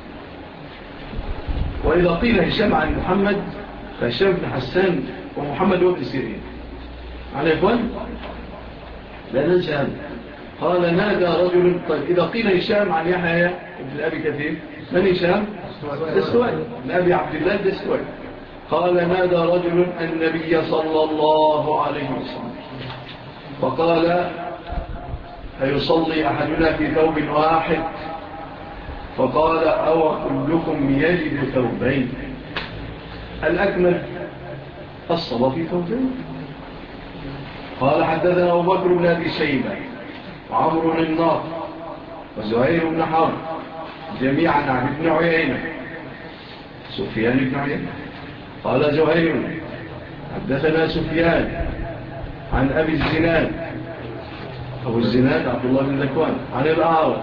وإذا قيل هشام عن محمد فهشام بن حسان ومحمد هو ابن سيرين. عن إخوان لا ننسى هذا. قال نادى رجل. طيب إذا قيل هشام عن يحيى ابن أبي كثير من هشام؟ دستوائي من أبي عبد الله دستوائي. قال نادى رجل النبي صلى الله عليه وسلم فقال أيصلي أحدنا في ثوب واحد؟ فقال أو كلكم يجد ثوبين؟ الأكمل الصلاة في ثوبين. قال حدثنا أبو بكر بن أبي شيبة وعمرو النار وزهير بن حرب جميعا عن ابن عيينة سفيان بن عيينة. قال زهير حدثنا سفيان عن أبي الزناد أبو الزناد عبد الله بن ذكوان عن الأعرج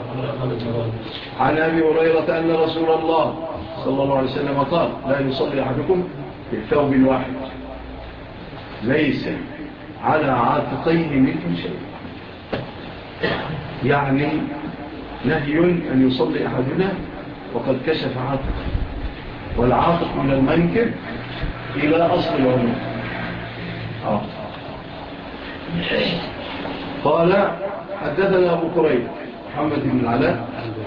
عن أبي هريرة أن رسول الله صلى الله عليه وسلم قال لا يصلي أحدكم في ثوب واحد ليس على عاتقيه منه شيء. يعني نهي أن يصلي أحدنا وقد كشف عاتقه والعاتق من المنكب إلى أصل العنق. قال حدثنا أبو كريب محمد بن العلاء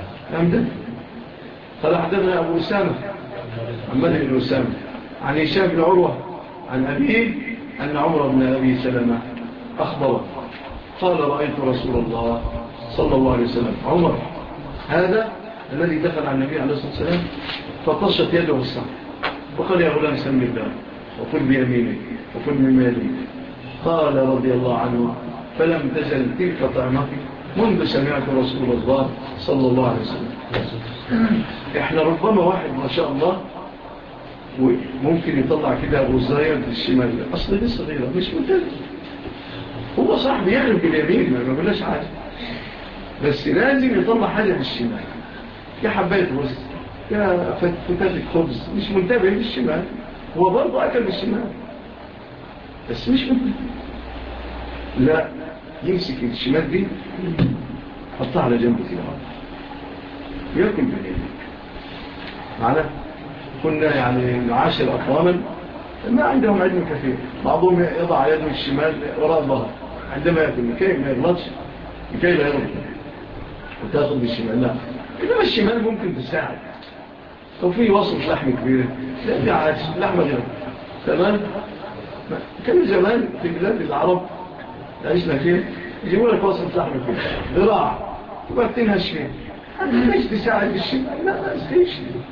قال حدثنا أبو أسامة محمد بن أسامة عن هشام بن عروة عن أبيه أن عمر بن أبي سلمة أخبره قال رأيت رسول الله صلى الله عليه وسلم عمر هذا الذي دخل على النبي عليه الصلاة والسلام فطشت يده السمع وقال يا غلام سم الله وكل بيمينك وكل بمالك. قال رضي الله عنه فلم تزل تلك طعمتي منذ سمعت رسول الله صلى الله عليه وسلم. احنا ربما واحد ما شاء الله وممكن يطلع كده أبو الزاير في الشمال أصل دي صغيرة مش متابع هو صاحب يعلم باليمين ما بلاش عادي بس لازم يطلع حاجة في الشمال يا حباية رز يا فتاة خبز مش منتبه بالشمال هو برضه أكل بالشمال بس مش منتبه لا يمسك الشمال دي حطها على جنبه كده يأكل باليمين معنا كنا يعني نعاشر أقواما ما عندهم علم كثير بعضهم يضع يده الشمال وراء الظهر عندما يأكل كيف ما يغلطش كيف لا يغلط وتأخذ بالشمال لا إنما الشمال ممكن تساعد لو في وصف لحم كبيرة لا دي عادش لحمة غير تمام كان زمان في بلاد العرب عشنا فيه يجيبوا لك وصف لحم كبيرة ذراع وبعد تنهش فيه ليش تساعد بالشمال لا استيش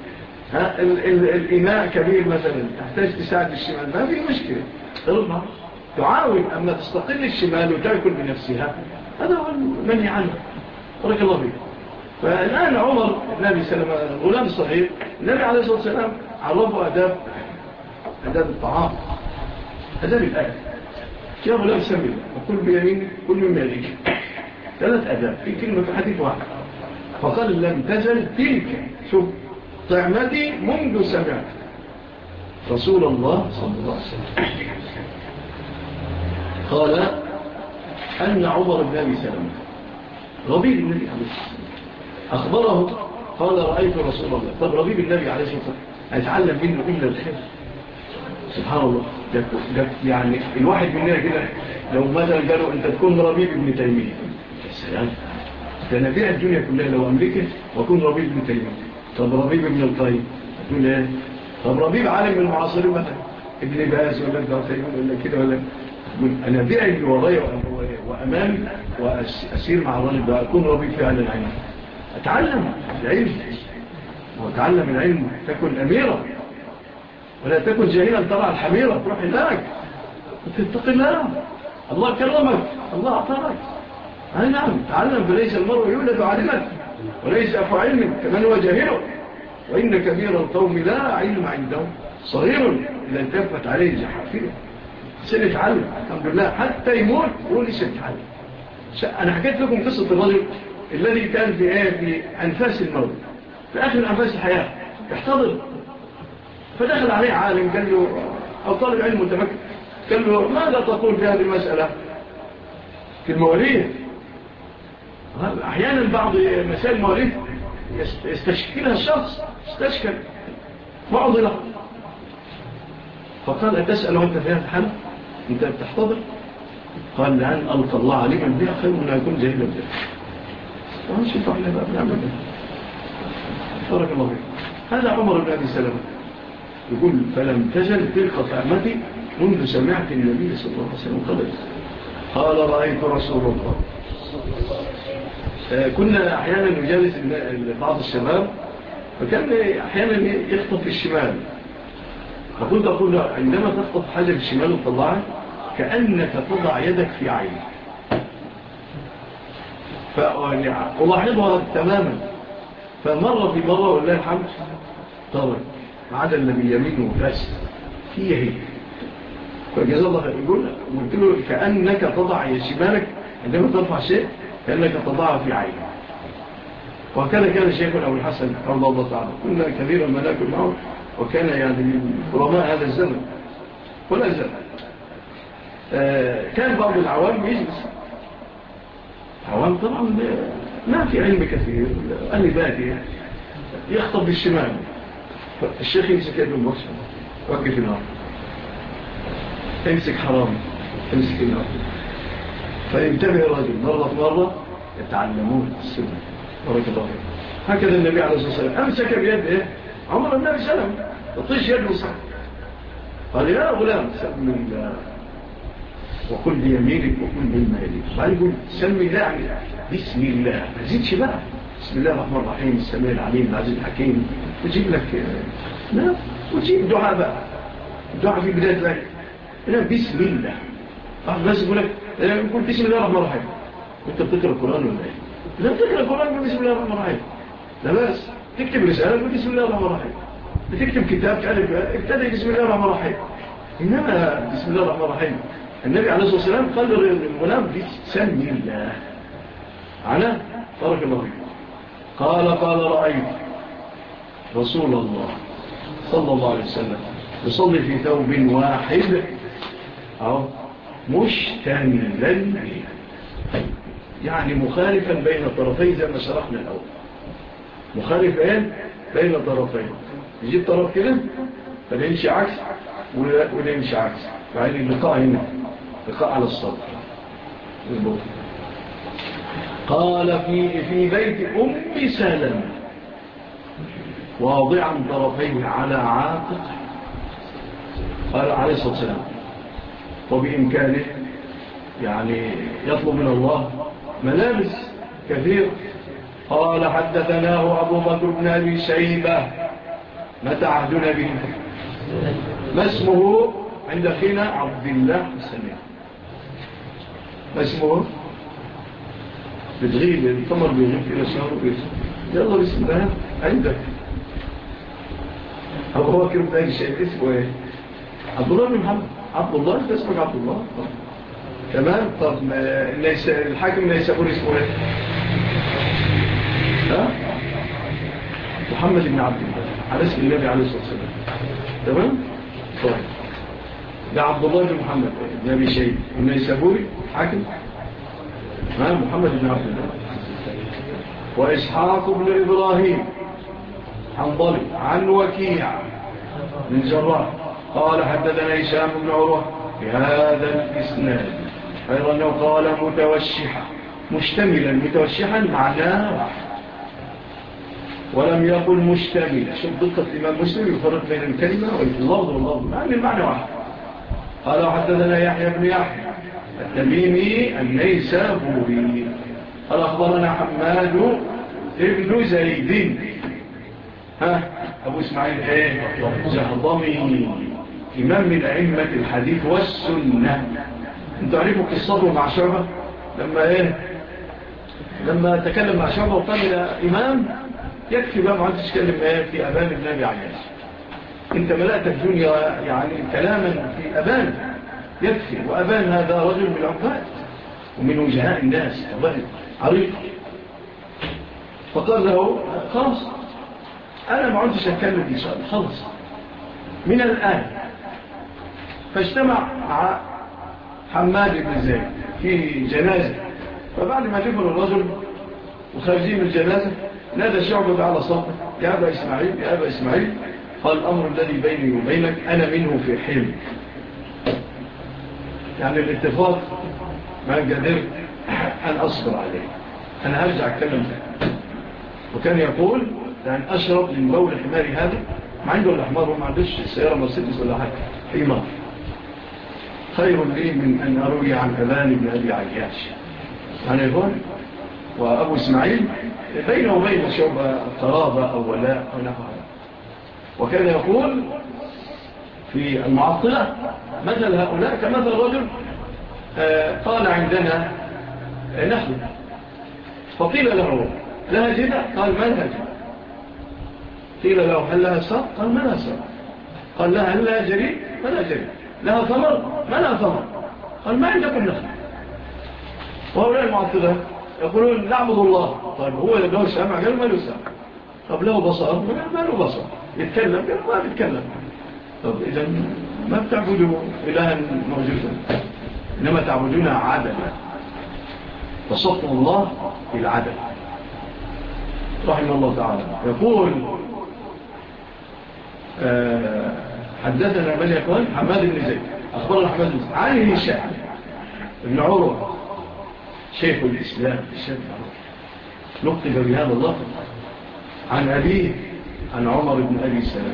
الإناء كبير مثلا تحتاج تساعد الشمال، ما في مشكلة، ترضى تعاون. أما تستقل الشمال وتأكل بنفسها هذا هو المنهي عنه. بارك الله فيك. فالآن عمر النبي صلى الله عليه وسلم غلام صغير، النبي عليه الصلاة والسلام عرفه أداب الطعام، أداب الأكل. يا غلام سمي وكل بيمينك كل من يليك، 3 أداب في كلمة في حديث واحد. فقال لم تزل تلك شوف طعمتي منذ سمعت رسول الله صلى الله عليه وسلم. قال أن عمر بن أبي سلمة ربيب النبي عليه الصلاة والسلام أخبره قال رأيت رسول الله. طب ربيب النبي عليه الصلاة والسلام هيتعلم منه إلا الخير. سبحان الله. يعني الواحد مننا كده لو مثلا قالوا أنت تكون ربيب ابن تيمية، السلام، ده نبيع الدنيا كلها لو أملكه وأكون ربيب ابن تيمية. طب ربيب ابن القيم تقول ايه؟ طب ربيب عالم من المعاصرين مثلا ابن باز ولا ابن عثيمين ولا كده، ولا أنا بيع اللي ورايا وأمامي وأسير مع الرجل ده أكون ربيب فعلا عيني. أتعلم العلم، وأتعلم العلم تكون أميرة ولا تكن جاهلا ترى الحميرة تروح هناك وتتق الله. الله كرمك، الله أعطاك. نعم تعلم، فليس المرء يولد عالما وليس أفو علم كمن هو جاهله، وإن كبير القوم لا علم عندهم، صغير إذا التفت عليه زحافله. سنتعلم الحمد لله حتى يموت يقول سنتعلم. أنا حكيت لكم قصة الرجل الذي كان في أنفاس الموت، في آخر أنفاس الحياة يحتضر، فدخل عليه عالم قال له أو طالب علم متمكن قال له ماذا تقول في هذه المسألة في المواليد؟ أحيانا بعض مسائل المواليد يستشكلها الشخص، استشكل معضلة. فقال أتسأل وأنت في هذا الحال أنت بتحتضر؟ قال لأن ألقى الله عليك بها خير من يكون جاهلا بها. ومش يفعل بقى بنعمل بها. بارك الله فيك. هذا عمر بن أبي سلمة يقول فلم تزل تلك طعمتي منذ سمعت النبي صلى الله عليه وسلم قال رأيت رسول الله. كنا أحيانا نجالس بعض الشباب، فكان أحيانا يخطف في الشمال، فكنت أقول له عندما تخطف حاجة في الشمال وتطلعها كأنك تضع يدك في عينك، فألاحظها تماما. فمرة في مرة والله الحمد طبعا عدا النبي يمينه بس هي فجزا الله يقول قلت له كأنك تضع شمالك عندما ترفع شيء كأنك تضعها في عينك. وكذا كان شيخنا أبو الحسن رضي الله تعالى، كنا كثيرا ما ناكل معه، وكان يعني من قرماء هذا الزمن ولا زمن. كان بعض العوام يجلس، عوام طبعا ما في علم كثير، أنباتي يخطب بالشمال، الشيخ يمسك يده المرشد وقف النار، يمسك حرام يمسك النار، فينتبه الرجل مرة يتعلمون السنة. بارك الله فيك. هكذا النبي عليه الصلاة والسلام أمسك بيده عمر النبي سلم تطيش يده صح، قال يا غلام سم الله وكل بيمينك وكل بالمالك. بعد يقول سم الله يعني بسم الله، ما تزيدش بقى بسم الله الرحمن الرحيم السميع العليم العزيز الحكيم، وتجيب لك لا وتجيب دعاء بقى، دعاء في بداية لك لا بسم الله. بس يقول لك يقول بسم الله الرحمن الرحيم، انت بتقرأ القرآن ولا ايه؟ لا بتقرأ القرآن بسم الله الرحمن الرحيم، لا بس تكتب رسالة بسم الله الرحمن الرحيم، بتكتب كتاب تعرف ابتدأ بسم الله الرحمن الرحيم. إنما بسم الله الرحمن الرحيم النبي عليه الصلاة والسلام قال للغلام بسم الله على بارك الله فيك. قال رأيت رسول الله صلى الله عليه وسلم يصلي في ثوب واحد أو مشتملا به، يعني مخالفا بين طرفين زي ما شرحنا الأول، مخالفين بين طرفين، يجيب طرف كده فده يمشي عكس وده يمشي عكس، فهذه اللقاء هنا لقاء على الصدر. قال في بيت أم سلمة واضعا طرفيه على عاتق، قال عليه الصلاة والسلام وبإمكانه يعني يطلب من الله ملابس كثير. قال حدثناه أبو بكر بن أبي شيبة متى عهدنا به؟ ما اسمه عند أخينا عبد الله السلام؟ ما اسمه؟ بتغيب التمر بيغيب إلى شهر ويسر يلا بسم الله عندك هو كيف بأي شيء اسمه ايه؟ عبد الله بن محمد. عبد الله انت اسمك عبد الله تمام. طب الحاكم لا يسأقون اسمه ايه؟ ها؟ محمد بن عبد الله على اسم النبي عليه الصلاة والسلام. تمام؟ طيب ده عبد الله بن محمد بن أبي شيء النيسابوري حاكم. ها محمد بن عبد الله. وإسحاق بن إبراهيم حنظلي عن وكيع من جراح قال حدثنا هشام بن عروة بهذا الإسناد غير أنه قال متوشحا مشتملا. متوشحا معناه واحد ولم يقل مشتملا. شوف دقة الإمام مسلم يفرق بين الكلمة واللفظ واللفظ معنى المعنى واحد. قال حدثنا يحيى بن يحيى التميمي النيسابوري قال أخبرنا حماد ابن زيد أبو إسماعيل جهضمي إمام من أئمة الحديث والسنة. انتوا عرفوا قصته مع شعبة لما تكلم مع شعبة وقال إلى إمام يكفي بقى ما عاد تتكلم في أبان النبي عياش. انت ملأت الدنيا يعني كلاما في أبان يكفي. وأبان هذا رجل من العباد ومن وجهاء الناس عريق. فقال له خلاص أنا ما عدتش أتكلم إن شاء الله خلاص من الآن. فاجتمع مع حماد بن زيد في جنازة. فبعد ما دفن الرجل وخارجين من الجنازة نادى شعبة على صوته يا أبا إسماعيل يا أبا إسماعيل. قال الأمر الذي بيني وبينك أنا منه في حلم. يعني الاتفاق ما قدرت أن أصبر عليه أنا هرجع أتكلم فيه. وكان يقول لأن أشرب من بول حماري هذا ما عنده الأحمار وما عندوش السيارة مرسيدس ولا حاجة حمار خير لي من أن أروي عن أبان بن أبي عياش. يعني يقول وأبو إسماعيل بينه وبين شعبة قرابة أو ولاء أو نحو هذا. وكان يقول في المعطلة مثل هؤلاء كمثل رجل قال عندنا نحن فقيل له لها جدع قال ما لها جدع. قيل له هل لها ساق قال ما لها ساق. قال لها هل لها جريء ما لها جريء. لها ثمر ما لها ثمر. قال ما عندكم نخل. وهؤلاء المعطلة يقولون نعبد الله. طيب هو له سامع قال ما له سامع. طب له بصر ما له بصر. يتكلم قال ما بيتكلم. طب إذا ما بتعبدوا إلها موجودا إنما تعبدون عدلا. فصفنا الله بالعدل رحمه الله تعالى. يقول حدثنا من يقول حماد بن زيد أخبرنا حماد بن زيد عن هشام بن عروة شيخ الإسلام الشيخ نقطب بهذا اللفظ عن أبيه عن عمر بن أبي سلمة.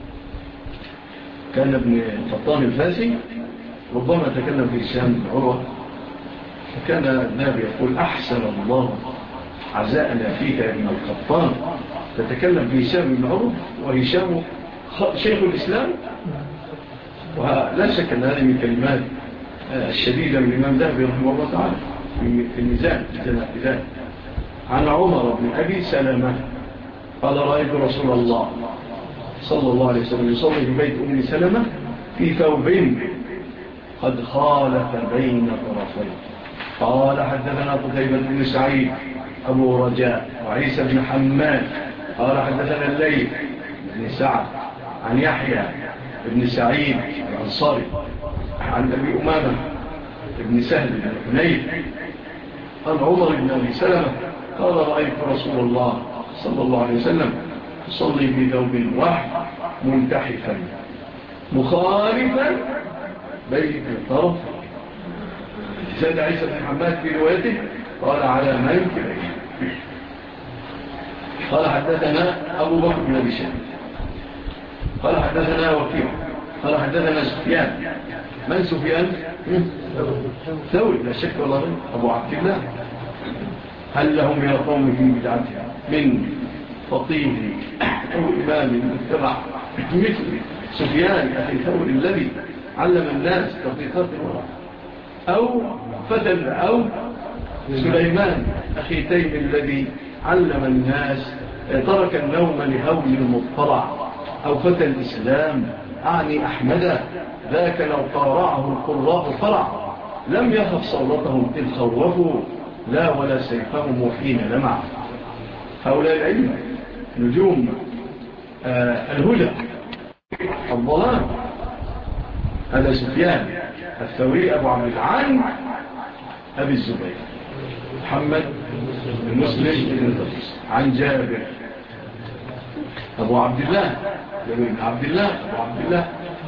كان ابن قطان الفاسي ربما تكلم في هشام بن عروة. وكان النبي يقول أحسن الله عزاءنا فيك يا ابن القطان. تتكلم في هشام بن عروة وهشام شيخ الإسلام. ولا شك أن هذه من الكلمات الشديدة من الإمام ذهبي رحمه الله تعالى في الميزان عن عمر بن أبي سلمة قال رأيت رسول الله صلى الله عليه وسلم يصلي في بيت أم سلمة في ثوب قد خالف بين طرفين. قال حدثنا قتيبة بن سعيد أبو رجاء وعيسى بن حماد قال حدثنا الليث بن سعد عن يحيى بن سعيد الأنصاري عن أبي أمامة بن سهل بن حنيف عن عمر بن أبي سلمة قال رأيت رسول الله صلى الله عليه وسلم يصلي في ثوب واحد منتحفا مخالفا بين الطرف. سيد عيسى بن حماد في روايته قال على ما يمكن. قال حدثنا أبو بكر بن أبي شيبة قال حدثنا وكيع قال حدثنا سفيان. من سفيان؟ ثوري لا شك والله أبو عبد الله. هل لهم من القوم في بدعتها من فقيه أو إمام متبع مثل سفيان أخي ثور الذي علم الناس دقيقات الورع، أو فتى أو سليمان أخي تيم الذي علم الناس ترك النوم لهول المضطرع، أو فتى الإسلام أعني أحمد ذاك لو قارعه القراء فرع، لم يخف صلتهم إذ خوفوا لا ولا سيفهم حين لمع. هؤلاء العلم نجوم الهدى الظلام. هذا سفيان الثوري أبو عبد العال أبي الزبير محمد بن مسلم بن الدرس عن جابر أبو عبد الله بن عبد الله أبو عبد الله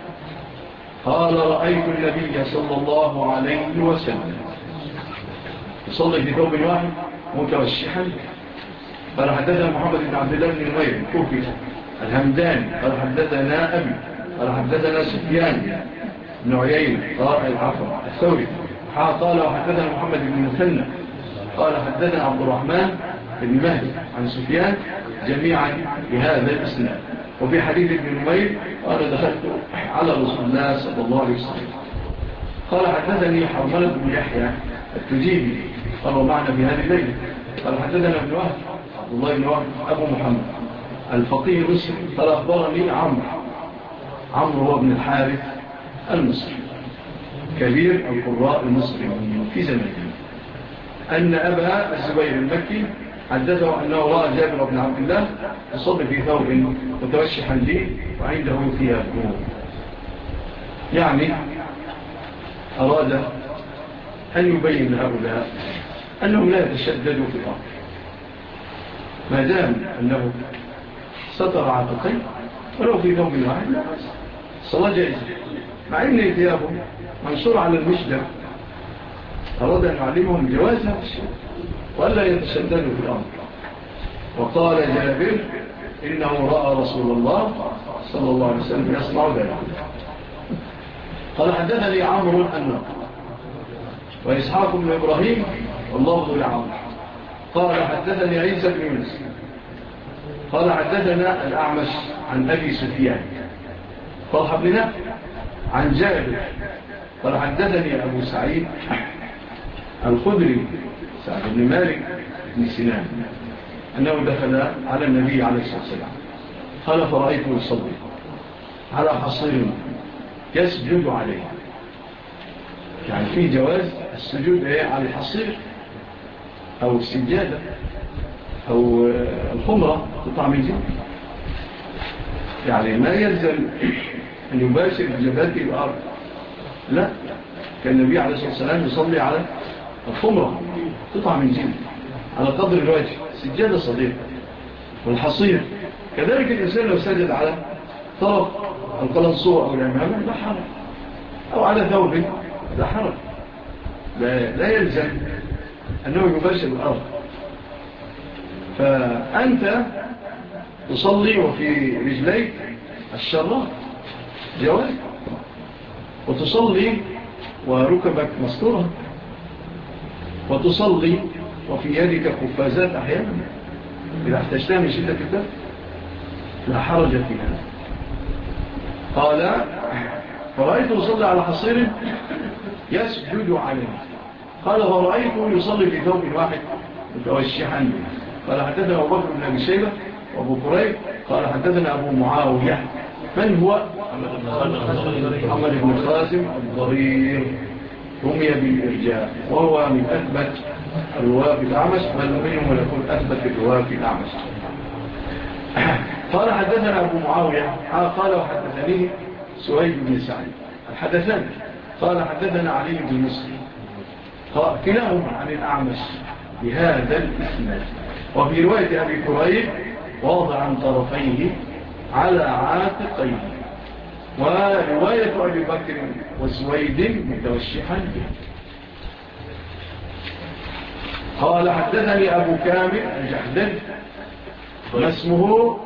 قال رأيت النبي صلى الله عليه وسلم يصلي في ثوب واحد متوشحا. قال حدثنا محمد بن عبد الله بن نمير الكوفي الهمداني قال حدثنا أبي قال حدثنا سفيان بن عيينة قال العفو الثوري قال وحدثنا محمد بن مثنى قال حدثنا عبد الرحمن بن مهدي عن سفيان جميعا بهذا الإسناد. وفي حديث ابن نمير قال دخلت على رسول الله صلى الله عليه وسلم قال حدثني حرملة بن يحيى التجيبي قال ومعنا في هذه الليلة قال حدثنا ابن وهب عبد الله بن وهب أبو محمد الفقيه المصري قال أخبرني عمرو هو ابن الحارث المصري كبير القراء المصريين في زمانه أن أبا الزبير المكي حدثه أنه رأى جابر بن عبد الله يصلي في ثوب متوشحا لي وعنده ثياب نور. يعني أراد أن يبين لهؤلاء أنهم لا يتشددوا في الأمر ما دام أنه ستر عاتقين ولو في ثوب واحد لا بأس الصلاة جائزة مع أن ثيابهم منشور على المشدر. أراد أن يعلمهم جواز هذا الشيء وألا يتشددوا في الأمر. وقال جابر إنه رأى رسول الله صلى الله عليه وسلم يصنع ذلك. قال حدثني عمرو النقل وإسحاق بن إبراهيم واللفظ لعمرو قال حدثني عيسى بن يونس قال حدثنا الأعمش عن أبي سفيان طلحة بن نافع عن جابر قال حدثني أبو سعيد الخدري سعد بن مالك بن سنان أنه دخل على النبي عليه الصلاة والسلام قال فرأيته يصلي على حصير يسجد عليه. يعني في جواز السجود على الحصير أو السجادة أو الخمرة قطع من جلد. يعني ما يلزم أن يباشر جبهته الأرض، لا، كان النبي عليه الصلاة والسلام يصلي على الخمرة قطع من جلد على قدر الوجه سجادة صديقة. والحصير كذلك الإنسان لو سجد على طرف القلنصوة أو العمامة لا حرج، أو على ثوب لا حرج، لا يلزم أنه يباشر الأرض. فأنت تصلي وفي رجليك الشراط جواز، وتصلي وركبك مستورة، وتصلي وفي يدك قفازات أحيانا إذا احتجتها من شدة البرد لا حرج فيها. قال فرأيته يصلي على حصير يسجد عليه. قال فرأيته يصلي في ثوب واحد متوشحا. قال حدثنا أبو بكر بن أبي شيبة وأبو قريب قال حدثنا أبو معاوية من هو محمد بن خازم الضرير رمي بالإرجاء وهو من أثبت الرواة الأعمش، بل منهم يقول أثبت الرواة الأعمش. قال حدثنا أبو معاوية قال وحدثني سويد بن سعيد الحدثان قال حدثنا علي بن مسلم كلاهما عن الأعمش بهذا الاسم. وفي رواية أبي كريب واضعا طرفيه على عاتقيه. ورواية أبي بكر وسويد متوشحا به. قال حدثني أبو كامل الجحدل ما اسمه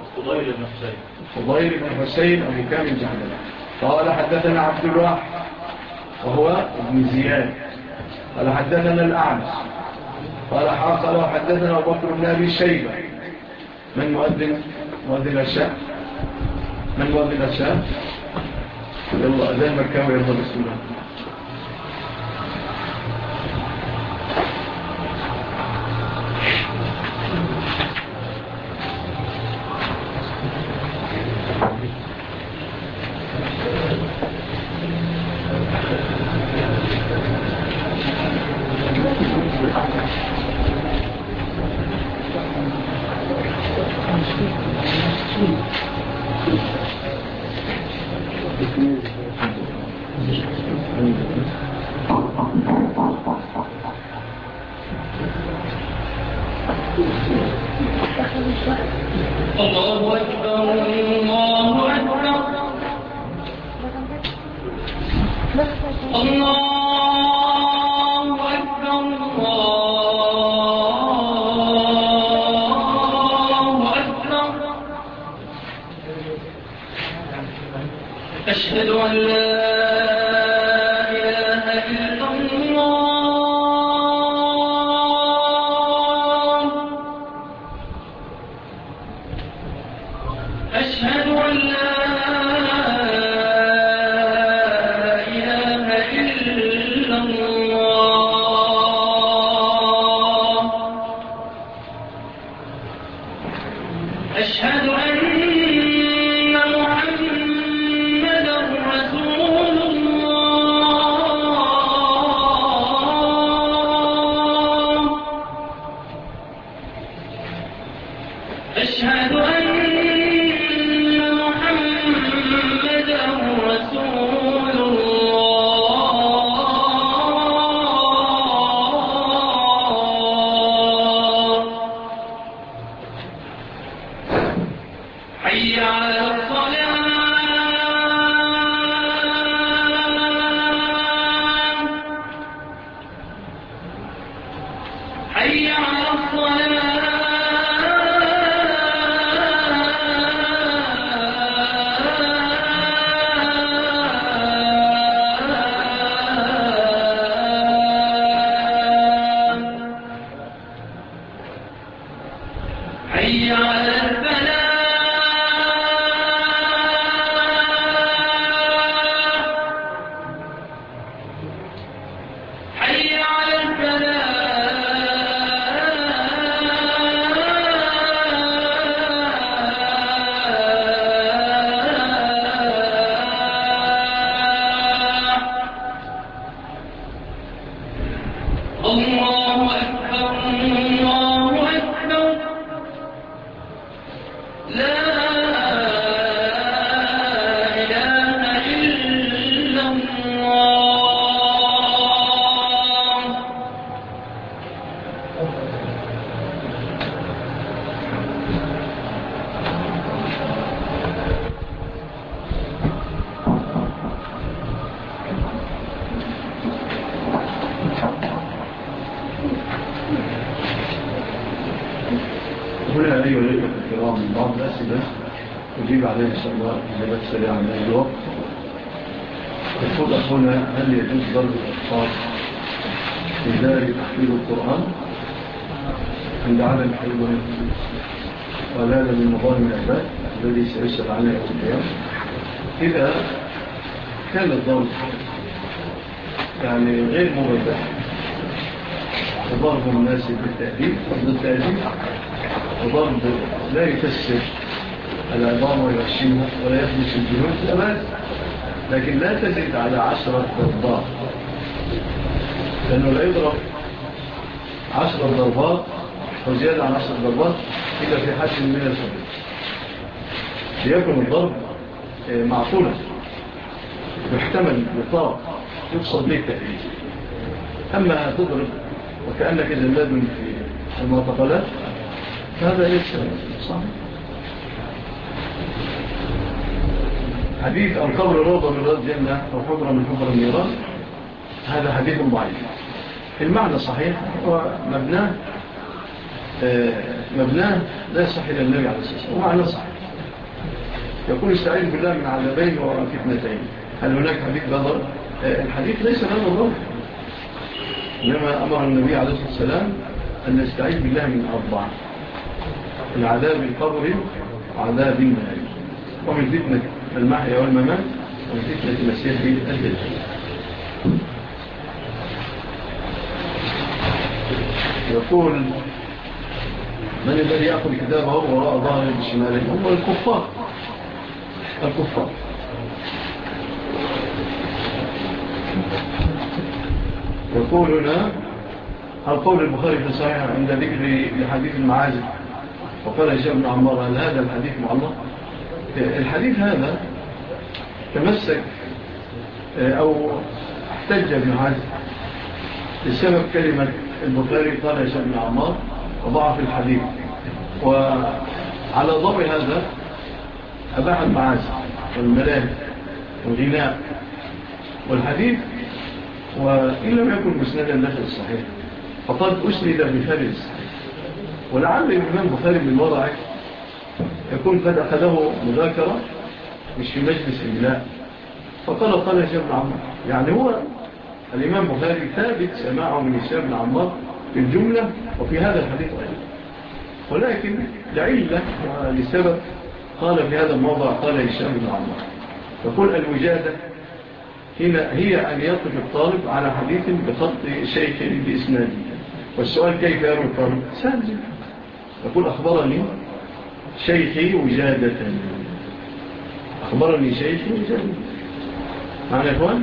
فضيل بن حسين أبو كامل الجحدل قال حدثنا عبد الواحد وهو ابن زياد قال حدثنا الأعمش قال حدثنا أبو بكر بن أبي شيبة من مؤذن العشاء؟ من مؤذن العشاء؟ يلا أذان مكاوي يلا بسم الله. الله أكبر الله أكبر الله أكبر الله أكبر أشهد أن لا إله إلا الله أشهد أن لا إله إلا الله أشهد أن محمدا رسول الله أشهد أن حي على الصلاة حي على الصلاة حي على الفلاح حي على الفلاح الله أكبر الله أكبر لا إله إلا الله هنا أيها الأخوة الكرام من بعض الأسئلة أجيب عليها إن شاء الله إجابات سريعة من أجل الوقت. يقول أخونا هل يجوز ضرب الأطفال في دار تحفيظ القرآن عند عدم حفظهم ولا من مظالم العباد الذي سيسأل عنه يوم القيامة؟ إذا كان الضرب يعني غير مبرح وضرب مناسب بالتأديب وضرب لا يكسر العظام ويغشمها ولا يحدث الجنود أبدا، لكن لا تزيد على 10 ضربات، لأنه لا يضرب 10 ضربات وزيادة عن 10 ضربات إلا في حد من الحدود، ليكن الضرب معقولا يحتمل بالطرق يقصد به التأديب. أما تضرب وكأنك جلاد في المعتقلات فهذا ليس صحيح. حديث القبر روضة من رياض الجنة أو حجرة من حجر النيران هذا حديث ضعيف. المعنى صحيح ومبناه لا يصح إلى النبي عليه الصلاة والسلام، ومعنى صحيح يقول استعيذ بالله من عذابين وفتنتين. هل هناك حديث بدر؟ الحديث ليس هذا الضرب، إنما أمر النبي عليه الصلاة والسلام أن نستعيذ بالله من 4. العذاب القبر وعذاب النار، ومن فتنة المحيا والممات، ومن فتنة المسيح الدجال. يقول: من الذي يأخذ كتابه وراء ظهره بشماله؟ هم الكفار. يقول هنا: القول البخاري في صحيح عند ذكر لحديث المعازف، وقال هشام بن عمار: هل هذا الحديث معلق؟ الحديث هذا تمسك أو احتج ابن حزم بسبب كلمة البخاري قال هشام بن عمار وضعف الحديث، وعلى ضوء هذا أباح المعازف والملاهي والغناء والحديث، وإن لم يكن مسندا له الصحيح فقد أسند بفارس. ولعل الإمام البخاري من وضعه يكون قد أخذه مذاكرة مش في مجلس إملاء، فقال هشام بن عمار. يعني هو الإمام البخاري ثابت سماعه من هشام بن عمار في الجملة وفي هذا الحديث أيضا، ولكن لعلة ولسبب قال في هذا الموضع قال هشام بن عمار. يقول: الوجادة هنا هي أن يطلب الطالب على حديث بخط شيخ بإسناده. والسؤال: كيف يروي الطالب؟ سهل جدا. يقول: أخبرني شيخي وجادة. أخبرني شيخي وجادة. معنى إخوان؟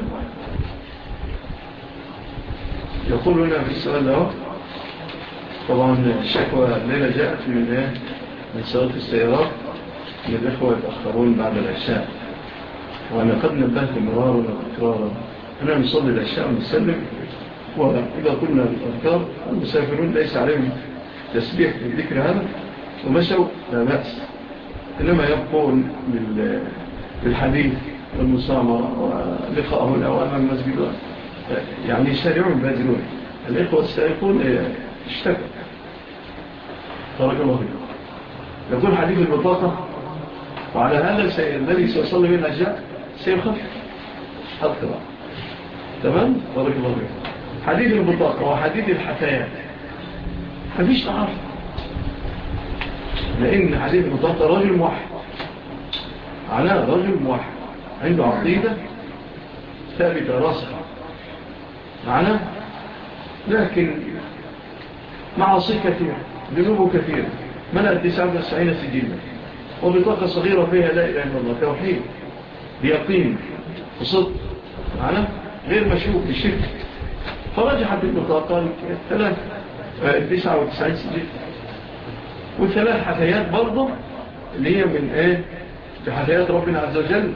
يقول هنا في السؤال له: طبعا الشكوى الليلة جاءت من سواق السيارات من الإخوة يتأخرون بعد العشاء، وأنا قد نبهت مرارا وتكرارا أنا نصلي العشاء ونسلم، وإذا قلنا بالأذكار المسافرون ليس عليهم تسبيح في الذكر هذا ومشوا لا بأس، إنما يبقون بالحديث والمسامرة ولقاء هنا وأمام المسجد، يعني يسارعون بادرون. الإخوة السائقون اشتكوا. بارك الله فيكم. يقول: حديث البطاقة، وعلى هذا الذي سيصلي من العشاء سيخف حتى بقى. تمام؟ بارك الله فيكم. حديث البطاقة وحديث الحكايات مفيش تعرف، لأن حديث البطاقة رجل موحد، على رجل موحد عنده عقيدة ثابتة راسخة معنا، لكن معاصي كثيرة، ذنوب كثيرة، ملأت 99 سجيلا، وبطاقة صغيرة فيها لا إله إلا الله، توحيد بيقين وصدق معنا غير مشروك بالشرك. فرجحت البطاقة 99 سجيل، وثلاث حكايات برضه اللي هي من بحكايات ربنا عز وجل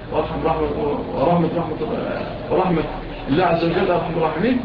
ورحمة الله عز وجل أرحم الراحمين.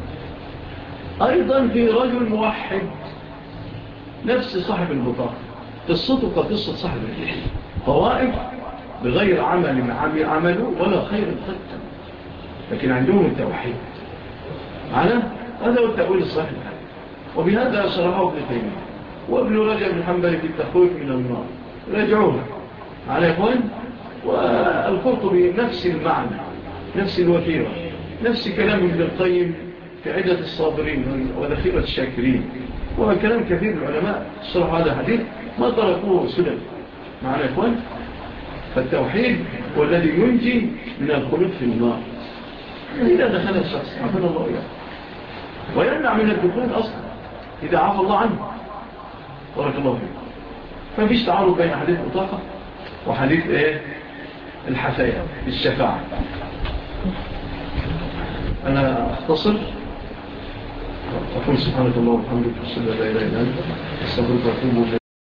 أيضا في رجل موحد نفس صاحب البطاقة، قصته كقصة صاحب البطاقة، طوائف بغير عمله ولا خير الخطة، لكن عندهم التوحيد معنا. هذا هو التأويل الصحيح، وبهذا شرحه ابن تيمية وابن رجب الحنبلي في التخويف من النار، راجعوها معنا يا إخوان. والقرطبي نفس المعنى، نفس الوثيرة، نفس كلام ابن القيم في عدة الصابرين وذخيرة الشاكرين، وكلام كثير من العلماء شرح هذا الحديث ما تركوه سدد معنا يا إخوان. فالتوحيد هو الذي ينجي من الخلود في النار إذا دخل الشخص، عفنا الله إياه، ويمنع من الدخول أصلا إذا عفى الله عنه. بارك الله فيه. فمفيش تعارض بين حديث البطاقة وحديث الحثايا الشفاعة. أنا أختصر أقول: سبحانك الله وبحمدك، أشهد أن لا إله إلا أنت، أستغفرك وأتوب إليك.